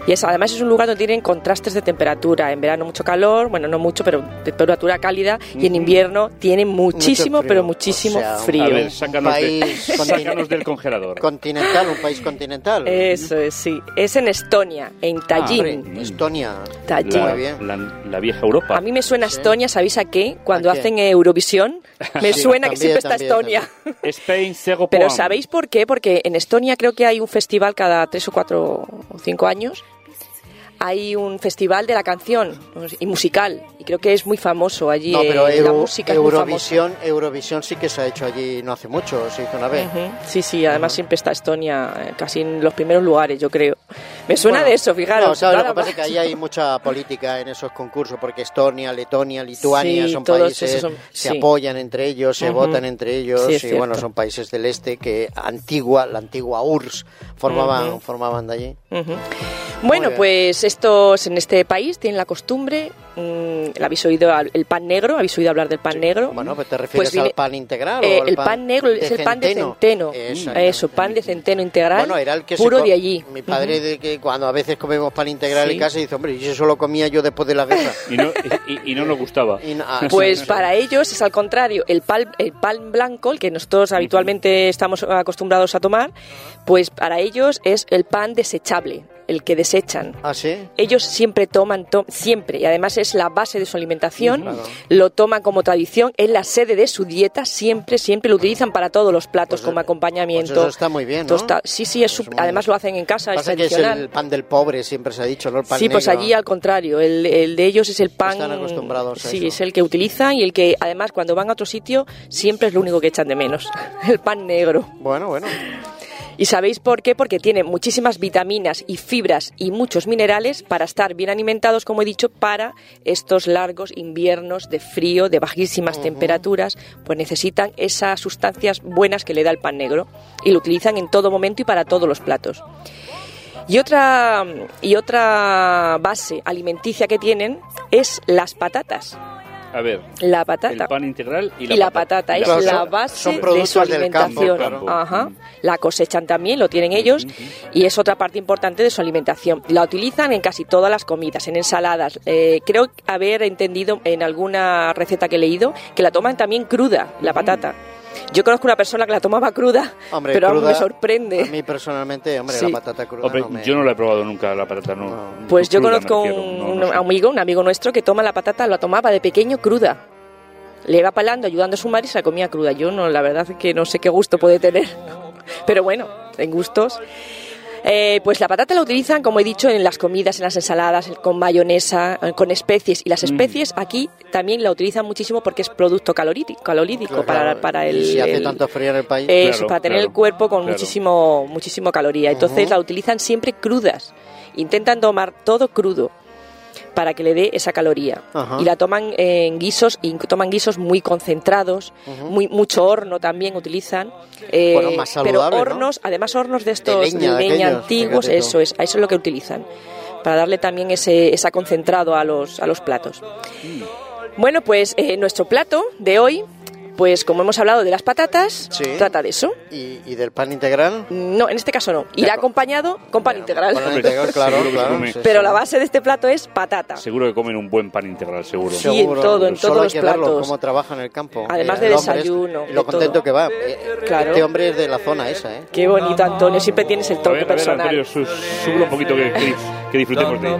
Y es, además es un lugar donde tienen contrastes de temperatura. En verano mucho calor, bueno, no mucho, pero temperatura cálida. Uh-huh. Y en invierno tienen muchísimo, Mucho pero muchísimo o sea, frío. A ver, sácanos, país de, sácanos del congelador. Continental, un país continental. Eso es, sí. Es en Estonia, en Tallinn. Ah, Estonia. Tallinn. La, Muy bien. La, la vieja Europa. A mí me suena Sí. Estonia, ¿sabéis a qué? Cuando ¿A qué? hacen Eurovisión, me Sí, suena también, que siempre está también, Estonia. Spain, Sego Pero Poam. ¿sabéis por qué? Porque en Estonia creo que hay un festival cada tres o cuatro o cinco años. Hay un festival de la canción y musical, y creo que es muy famoso allí. No, pero eh, la Euro- música es muy Eurovisión, famosa. Eurovisión sí que se ha hecho allí no hace mucho, se hizo una vez. Ujú. Sí, sí, además uh-huh. siempre está Estonia eh, casi en los primeros lugares, yo creo. Me suena Bueno, de eso, fijaros. No, ¿sabes? Lo que Nada pasa es que más. ahí hay mucha política en esos concursos, porque Estonia, Letonia, Lituania Sí, son todos países esos son- se sí. apoyan entre ellos, se Ujú. votan entre ellos, Sí, es y bueno, cierto. son países del este que antigua, la antigua U R S S formaban, Ujú. formaban de allí. Uh-huh. Bueno, bien. pues estos en este país tienen la costumbre, mmm, ¿habéis oído al- el pan negro? ¿Habéis oído hablar del pan negro? Bueno, pues te refieres Pues viene- al pan integral. Eh, o al el pan negro es el pan de centeno. Exactamente. Eso, pan de centeno integral, Bueno, era el que se puro co- de allí. Mi padre, de que cuando a veces comemos pan integral Sí. en casa, dice, hombre, y eso lo comía yo después de la guerra. Y no, y, y no nos gustaba. Y no- ah, sí, Pues sí. para ellos es al contrario, el pan, el pan blanco, el que nosotros habitualmente estamos acostumbrados a tomar, pues para ellos es el pan desechable, el que desechan. ¿Ah, sí? Ellos siempre toman, to- siempre, y además es la base de su alimentación, Claro. lo toman como tradición, es la sede de su dieta, siempre, siempre lo utilizan para todos los platos Pues, como acompañamiento. pues eso está muy bien, ¿no? Tosta- sí, sí, es su- muy además bien. lo hacen en casa, es Pasa que es tradicional. el pan del pobre, siempre se ha dicho, ¿no? El pan Sí, pues negro. allí al contrario, el, el de ellos es el pan. Están acostumbrados a Sí, eso. es el que utilizan y el que además cuando van a otro sitio siempre es lo único que echan de menos, el pan negro. Bueno, bueno. ¿Y sabéis por qué? Porque tiene muchísimas vitaminas y fibras y muchos minerales para estar bien alimentados, como he dicho, para estos largos inviernos de frío, de bajísimas uh-huh. temperaturas, pues necesitan esas sustancias buenas que le da el pan negro y lo utilizan en todo momento y para todos los platos. Y otra, y otra base alimenticia que tienen es las patatas. A ver, la patata. El pan integral y la, y la patata. patata es Claro, la son- base son de su productos del campo, alimentación. claro. Ajá. La cosechan también, lo tienen ellos, y es otra parte importante de su alimentación. La utilizan en casi todas las comidas, en ensaladas. Eh, creo haber entendido en alguna receta que he leído que la toman también cruda, la patata. Yo conozco una persona que la tomaba cruda, Hombre, pero aún cruda, me sorprende. A mí personalmente, hombre, Sí. la patata cruda Hombre, no me... yo no la he probado nunca, la patata, no. No. Pues yo Cruda, conozco me refiero, un, no, no un sé. amigo, un amigo nuestro que toma la patata, la tomaba de pequeño cruda. Le iba palando, ayudando a su madre y se la comía cruda. Yo no, la verdad es que no sé qué gusto puede tener. Pero bueno, en gustos. Eh, pues la patata la utilizan, como he dicho, en las comidas, en las ensaladas, con mayonesa, eh, con especies. Y las especies aquí también la utilizan muchísimo porque es producto calorítico, calorítico Claro, para, para el... y si hace el- tanto frío en el país... Eso, Claro, para tener claro, el cuerpo con claro. muchísimo, muchísimo caloría. Entonces Ujú. la utilizan siempre crudas. Intentan tomar todo crudo para que le dé esa caloría. Ajá. Y la toman en guisos, y toman guisos muy concentrados, Ujú. muy mucho horno también utilizan. eh, Bueno, más saludable, pero ¿no? hornos, además hornos de estos De leña, de aquellos, antiguos, fíjate tú. eso es, a eso es lo que utilizan, para darle también ese, ese concentrado a los, a los platos. Bueno, pues eh, nuestro plato de hoy, pues como hemos hablado de las patatas, Sí. trata de eso. ¿Y, y del pan integral? No, en este caso no. Irá acompañado con pan integral. Pan integral, claro, Seguro que claro. come. sí, Pero sí. la base de este plato es patata. Seguro que comen un buen pan integral, seguro. Sí, en todo, en Solo todos hay los que verlo, platos. cómo trabaja en el campo. Además Eh, de el hombre es- desayuno, y lo de contento todo. que va. Eh, Claro. Este hombre es de la zona esa, ¿eh? Qué bonito, Antonio. Siempre tienes el A toque ver, a ver, personal. Antonio, su- sube un poquito que, que, que disfrutemos de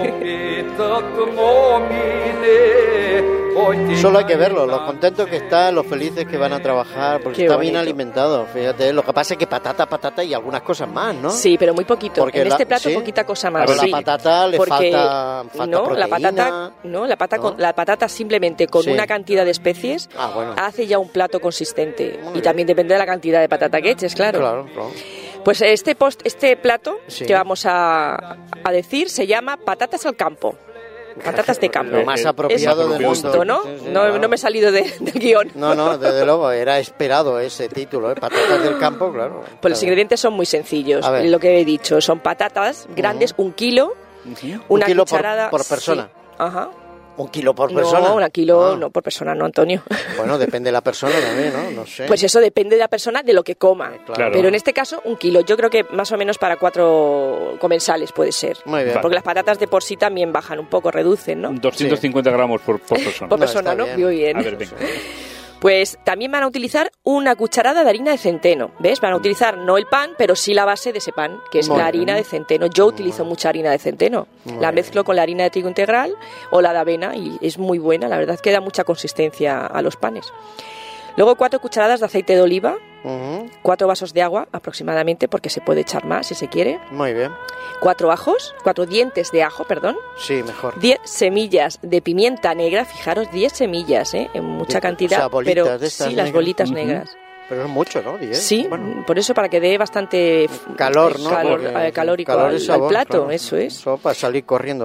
ello. Solo hay que verlo, los contentos que están, los felices que van a trabajar, porque Qué está bonito. bien alimentado, fíjate. Lo que pasa es que patata, patata y algunas cosas más, ¿no? Sí, pero muy poquito. Porque en la- este plato ¿sí? poquita cosa más. Pero sí. la patata le Porque falta, falta no, proteína. la patata, no, la patata, ¿no? Con, la patata simplemente con Sí. una cantidad de especies Ah, bueno. hace ya un plato consistente. Muy y bien. también depende de la cantidad de patata que eches, claro. Claro, claro. Pues este post, este plato Sí. que vamos a, a decir se llama patatas al campo. Patatas de campo. Lo más Es apropiado del justo, mundo. ¿no? Sí, sí, no, claro. no me he salido de- del guión. No, no, desde luego, era esperado ese título, ¿eh? Patatas del campo, claro. Pues los ingredientes son muy sencillos. A ver. Lo que he dicho, son patatas grandes, un kilo, Un una kilo por- cucharada... por persona. sí, ajá. ¿Un kilo por persona? No, un kilo Ah. no por persona, no, Antonio. Bueno, depende de la persona también, ¿no? No sé. Pues eso depende de la persona, de lo que coma. Claro. Pero en este caso, un kilo. Yo creo que más o menos para cuatro comensales puede ser. Muy bien. Porque las patatas de por sí también bajan un poco, reducen, ¿no? doscientos cincuenta gramos por, por persona. Por No, persona, está ¿no? bien. Muy bien. A ver, venga. Pues también van a utilizar una cucharada de harina de centeno, ¿ves? Van a utilizar no el pan, pero sí la base de ese pan, que es Muy la bien. harina de centeno. Yo utilizo mucha harina de centeno. Muy La bien. mezclo con la harina de trigo integral o la de avena y es muy buena, la verdad es que da mucha consistencia a los panes. Luego cuatro cucharadas de aceite de oliva, Ujú. cuatro vasos de agua aproximadamente, porque se puede echar más si se quiere. Muy bien. Cuatro ajos, cuatro dientes de ajo, perdón. Sí, mejor. Diez semillas de pimienta negra, fijaros, diez semillas, ¿eh? En mucha De- cantidad, o sea, bolitas pero de estas sí, las negras. bolitas Ujú. negras. Pero es mucho, ¿no? Diez. Sí, Bueno, por eso para que dé bastante f- calor, ¿no? calor, Porque eh, calórico calor al, es al sabor, plato, claro. eso es. Eso para salir corriendo.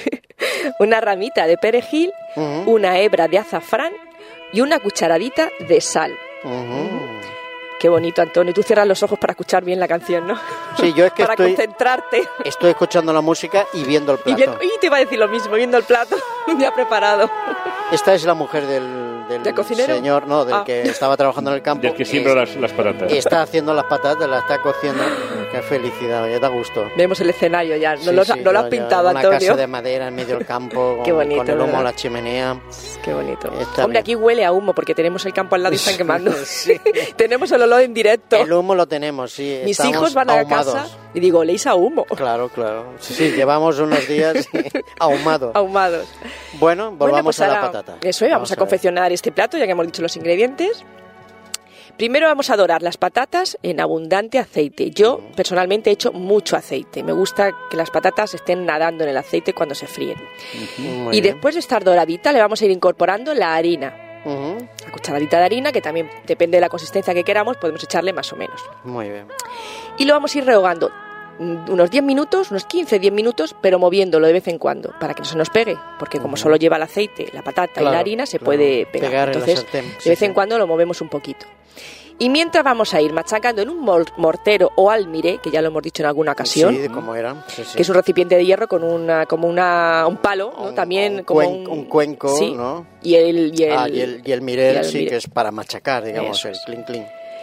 Una ramita de perejil, Ujú. una hebra de azafrán y una cucharadita de sal. Ujú. Qué bonito, Antonio. Tú cierras los ojos para escuchar bien la canción, ¿no? Sí, yo es que para estoy, concentrarte. estoy escuchando la música y viendo el Y, plato. bien- y te iba a decir lo mismo, viendo el plato ya preparado. Esta es la mujer del, del ¿Del cocinero? señor, no, del Ah. que estaba trabajando en el campo. Del que siembra Es- las, las patatas. Está haciendo las patatas, las está cociendo. Qué felicidad, ya da gusto. Vemos el escenario ya. No, Sí, lo, sí, no lo has ya- pintado, una Antonio. casa de madera en medio del campo, Qué con- bonito, con el humo ¿verdad? a la chimenea. Qué bonito. Está Hombre, bien. aquí huele a humo porque tenemos el campo al lado y están quemando. Sí. Tenemos el olor en directo. El humo lo tenemos, sí. Mis estamos hijos van a ahumados. casa y digo, ¿leéis a humo? Claro, claro. Sí, sí, llevamos unos días ahumados. Ahumados. Bueno, volvamos Bueno, pues a la ahora- patata. Eso es, vamos, a, ver. confeccionar este plato, ya que hemos dicho los ingredientes. Primero vamos a dorar las patatas en abundante aceite. Yo personalmente he hecho mucho aceite. Me gusta que las patatas estén nadando en el aceite cuando se fríen. Muy y bien. después de estar doradita le vamos a ir incorporando la harina. Ujú. La cucharadita de harina, que también depende de la consistencia que queramos, podemos echarle más o menos. Muy bien. Y lo vamos a ir rehogando mm, unos diez minutos, unos quince, diez minutos, pero moviéndolo de vez en cuando, para que no se nos pegue, porque como solo lleva el aceite, la patata y Claro, la harina, se claro. puede pegar. Pegar en la Entonces, sartén, de sí, vez sí. en cuando lo movemos un poquito. Y mientras vamos a ir machacando en un mor- mortero o almiré, que ya lo hemos dicho en alguna ocasión, Sí, de cómo eran. Sí, sí. que es un recipiente de hierro con una, como una, un palo, ¿no? Un- También un como cuen- un cuenco, sí, ¿no? Y el, y el, Ah, y el, y el mirel, y el sí, mirel. que es para machacar, digamos, Eso el es. clink clink.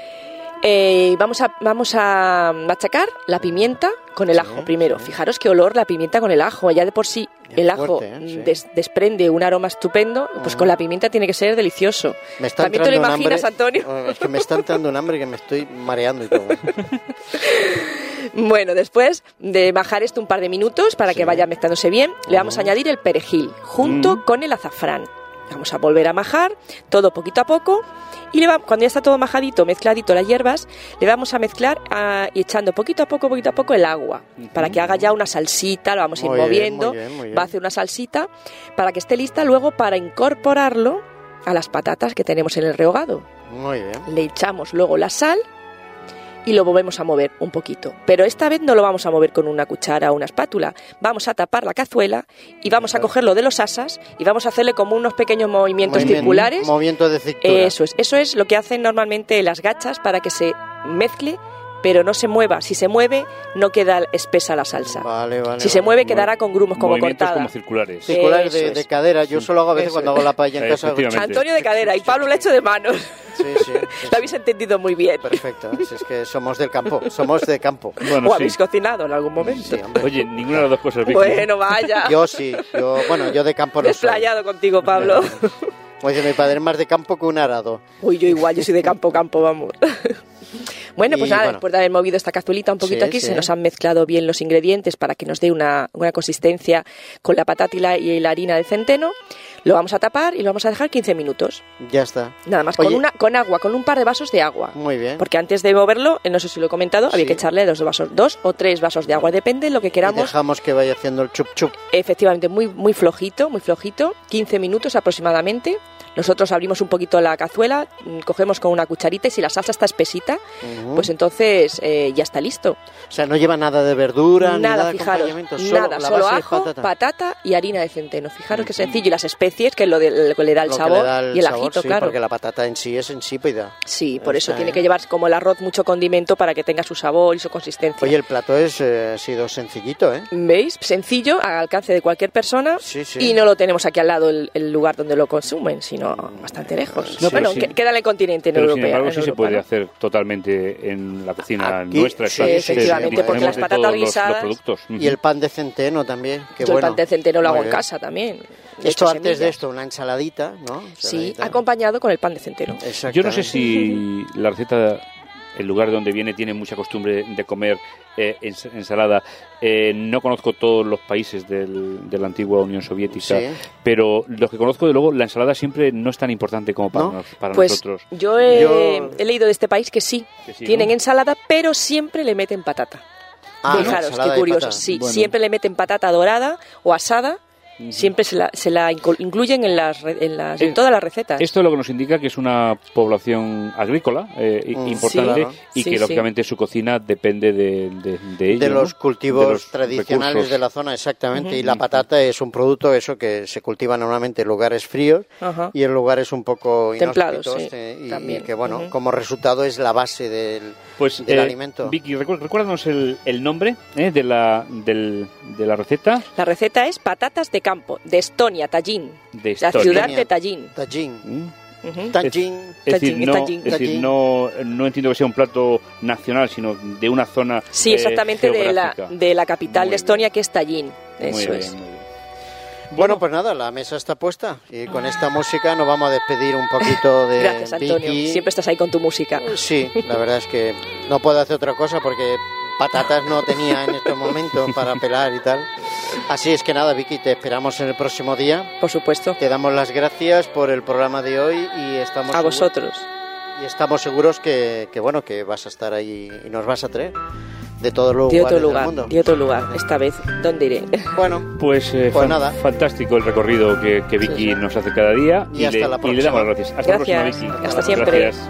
Eh, vamos, a, vamos a machacar la pimienta con el Sí, ajo primero. sí. Fijaros qué olor la pimienta con el ajo. Ya de por sí Bien el ajo fuerte, ¿eh? Sí. des- desprende un aroma estupendo, pues con la pimienta tiene que ser delicioso. Me está ¿También te lo entrando un imaginas, hambre- Antonio? Oh, Es que me está entrando un hambre que me estoy mareando y todo. Bueno, después de majar esto un par de minutos para Sí. que vaya mezclándose bien, le vamos a añadir el perejil junto con el azafrán. Vamos a volver a majar todo poquito a poco y le va- cuando ya está todo majadito, mezcladito las hierbas, le vamos a mezclar ah, y echando poquito a poco, poquito a poco el agua para que haga ya una salsita, lo vamos a ir Muy bien, moviendo, muy bien, muy bien. va a hacer una salsita para que esté lista luego para incorporarlo a las patatas que tenemos en el rehogado. Muy bien. Le echamos luego la sal y lo volvemos a mover un poquito. Pero esta vez no lo vamos a mover con una cuchara o una espátula. Vamos a tapar la cazuela y vamos a cogerlo de los asas y vamos a hacerle como unos pequeños movimientos Muy bien. circulares. Movimiento de cintura. Eso es, eso es lo que hacen normalmente las gachas para que se mezcle, pero no se mueva. Si se mueve, no queda espesa la salsa. Vale, vale. si se vale. mueve, quedará con grumos como Movimientos cortada. como circulares. Sí. Circular Eso de, es. de cadera. Yo solo hago a veces Eso cuando es. hago la paella en casa. Efectivamente. Antonio de cadera y Pablo le echo de manos. Sí, sí. sí, Lo sí. habéis entendido muy bien. Perfecto. Si es que somos del campo. Somos de campo. Bueno, o sí. habéis cocinado en algún momento. Sí, hombre. Oye, ninguna de las dos cosas. Vicky. Bueno, vaya. Yo sí. Yo, bueno, yo de campo no soy. Desplayado contigo, Pablo. Como dice mi padre, más de campo que un arado. Uy, yo igual, yo soy de campo, campo, vamos. Bueno, pues Y, nada, bueno. después de haber movido esta cazuelita un poquito Sí, aquí, sí. se nos han mezclado bien los ingredientes para que nos dé una, una consistencia con la patata y la, y la harina de centeno. Lo vamos a tapar y lo vamos a dejar quince minutos. Ya está. Nada más, Oye. con, una, con agua, con un par de vasos de agua. Muy bien. Porque antes de moverlo, eh, no sé si lo he comentado, había Sí. que echarle dos vasos, dos o tres vasos de agua, depende de lo que Y queramos. dejamos que vaya haciendo el chup chup. Efectivamente, muy, muy flojito, muy flojito, quince minutos aproximadamente. Nosotros abrimos un poquito la cazuela, mm, cogemos con una cucharita y si la salsa está espesita, Uh-huh. pues entonces eh, ya está listo. O sea, no lleva nada de verdura, Nada, ni nada de fijaros, acompañamiento, solo nada, la solo base ajo, es patata. patata y harina de centeno. Fijaros qué sencillo. Y las especies, que es lo, de, lo que le da el Lo que sabor, le da el y el sabor, ajito, sí, claro. porque la patata en sí es insípida. Sí, por eso Esa, tiene ¿eh? que llevar como el arroz mucho condimento para que tenga su sabor y su consistencia. Oye, el plato es, eh, ha sido sencillito, ¿eh? ¿Veis? Sencillo, al alcance de cualquier persona. Sí, sí. Y no lo tenemos aquí al lado el, el lugar donde lo consumen, sino bastante lejos. No, bueno, sí. que- queda en el continente en Pero europeo. sin embargo en sí se Europa, puede ¿no? hacer totalmente en la cocina Aquí, nuestra. sí, exacto. sí, efectivamente, porque disponemos las de patatas todos los- los guisadas- productos. Y el pan de centeno también, qué Yo bueno. el pan de centeno lo hago Muy en bien. casa también. Esto de hecho, antes de semillas. esto, una ensaladita, ¿no? Sí, Ensaladita. acompañado con el pan de centeno. Yo no sé si la receta, el lugar donde viene, tiene mucha costumbre de comer eh, ens- ensalada. Eh, no conozco todos los países del- de la antigua Unión Soviética, Sí. pero los que conozco, de luego, la ensalada siempre no es tan importante como para, ¿No? nos- para Pues nosotros. yo he, Yo- he leído de este país que sí, Que sí, tienen ¿no? ensalada, pero siempre le meten patata. Ah, Fijaros, ensalada qué de curioso. patata. Sí, Bueno. siempre le meten patata dorada o asada. Siempre se la, se la inclu- incluyen en las, re- en las en Eh, todas las recetas. Esto es lo que nos indica que es una población agrícola eh, i- Mm, importante, sí, claro. y Sí, que sí. lógicamente su cocina depende de, de, de ello, De ¿no? los cultivos De los tradicionales recursos. de la zona, exactamente. Y la patata es un producto eso que se cultiva normalmente en lugares fríos Ajá. y en lugares un poco Templados, inhóspitos, sí, eh, y, también. y que bueno, Ujú. como resultado es la base del, Pues, del eh, alimento. Vicky, recu- recuérdanos el, el nombre eh, de, la, del- de la receta. La receta es patatas de campo, de Estonia, Tallinn. De La Estonia. ciudad de Tallinn. Tallín. ¿Mm? Ujú. Tallín. Es decir, Tallinn, no, Tallinn. es decir, Tallinn. no, no entiendo que sea un plato nacional, sino de una zona Sí, eh, exactamente, de la, geográfica. de la capital Muy de Estonia, bien. que es Tallinn. Muy Eso bien, es. muy bien. Bueno, pues nada, la mesa está puesta y con esta música nos vamos a despedir un poquito de Gracias, Antonio. Vicky. Siempre estás ahí con tu música. Sí, la verdad es que no puedo hacer otra cosa porque patatas no tenía en estos momentos para pelar y tal. Así es que nada, Vicky, te esperamos en el próximo día. Por supuesto. Te damos las gracias por el programa de hoy y estamos A segu- vosotros. y estamos seguros que, que bueno que vas a estar ahí y nos vas a traer de todos los De lugares otro del lugar, mundo. de otro lugar. Esta vez, ¿dónde iré? Bueno, Pues, eh, Pues fan- nada. fantástico el recorrido que, que Vicky Sí. nos hace cada día, Y hasta le, la y le damos próxima. las gracias. Hasta la Gracias. próxima, Vicky. Hasta siempre. Gracias.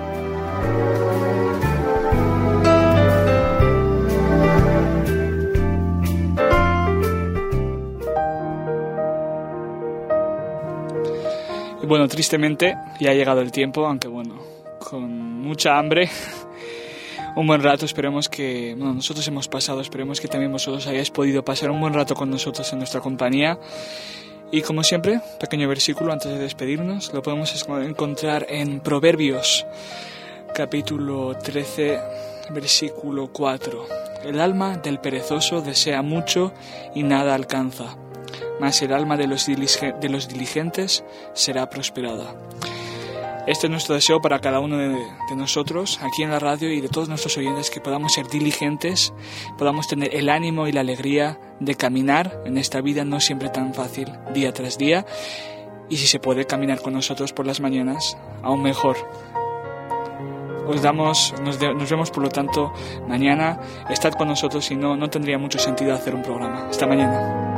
Y bueno, tristemente ya ha llegado el tiempo, aunque bueno, con mucha hambre. Un buen rato, esperemos que, bueno, nosotros hemos pasado, esperemos que también vosotros hayáis podido pasar un buen rato con nosotros en nuestra compañía. Y como siempre, pequeño versículo antes de despedirnos, lo podemos encontrar en Proverbios, capítulo trece, versículo cuatro. El alma del perezoso desea mucho y nada alcanza, mas el alma de los, dilige- de los diligentes será prosperada. Este es nuestro deseo para cada uno de, de nosotros aquí en la radio y de todos nuestros oyentes, que podamos ser diligentes, podamos tener el ánimo y la alegría de caminar en esta vida no siempre tan fácil, día tras día, y si se puede caminar con nosotros por las mañanas, aún mejor. Os damos, nos, de- nos vemos por lo tanto mañana. Estad con nosotros, si no, no tendría mucho sentido hacer un programa. Hasta mañana.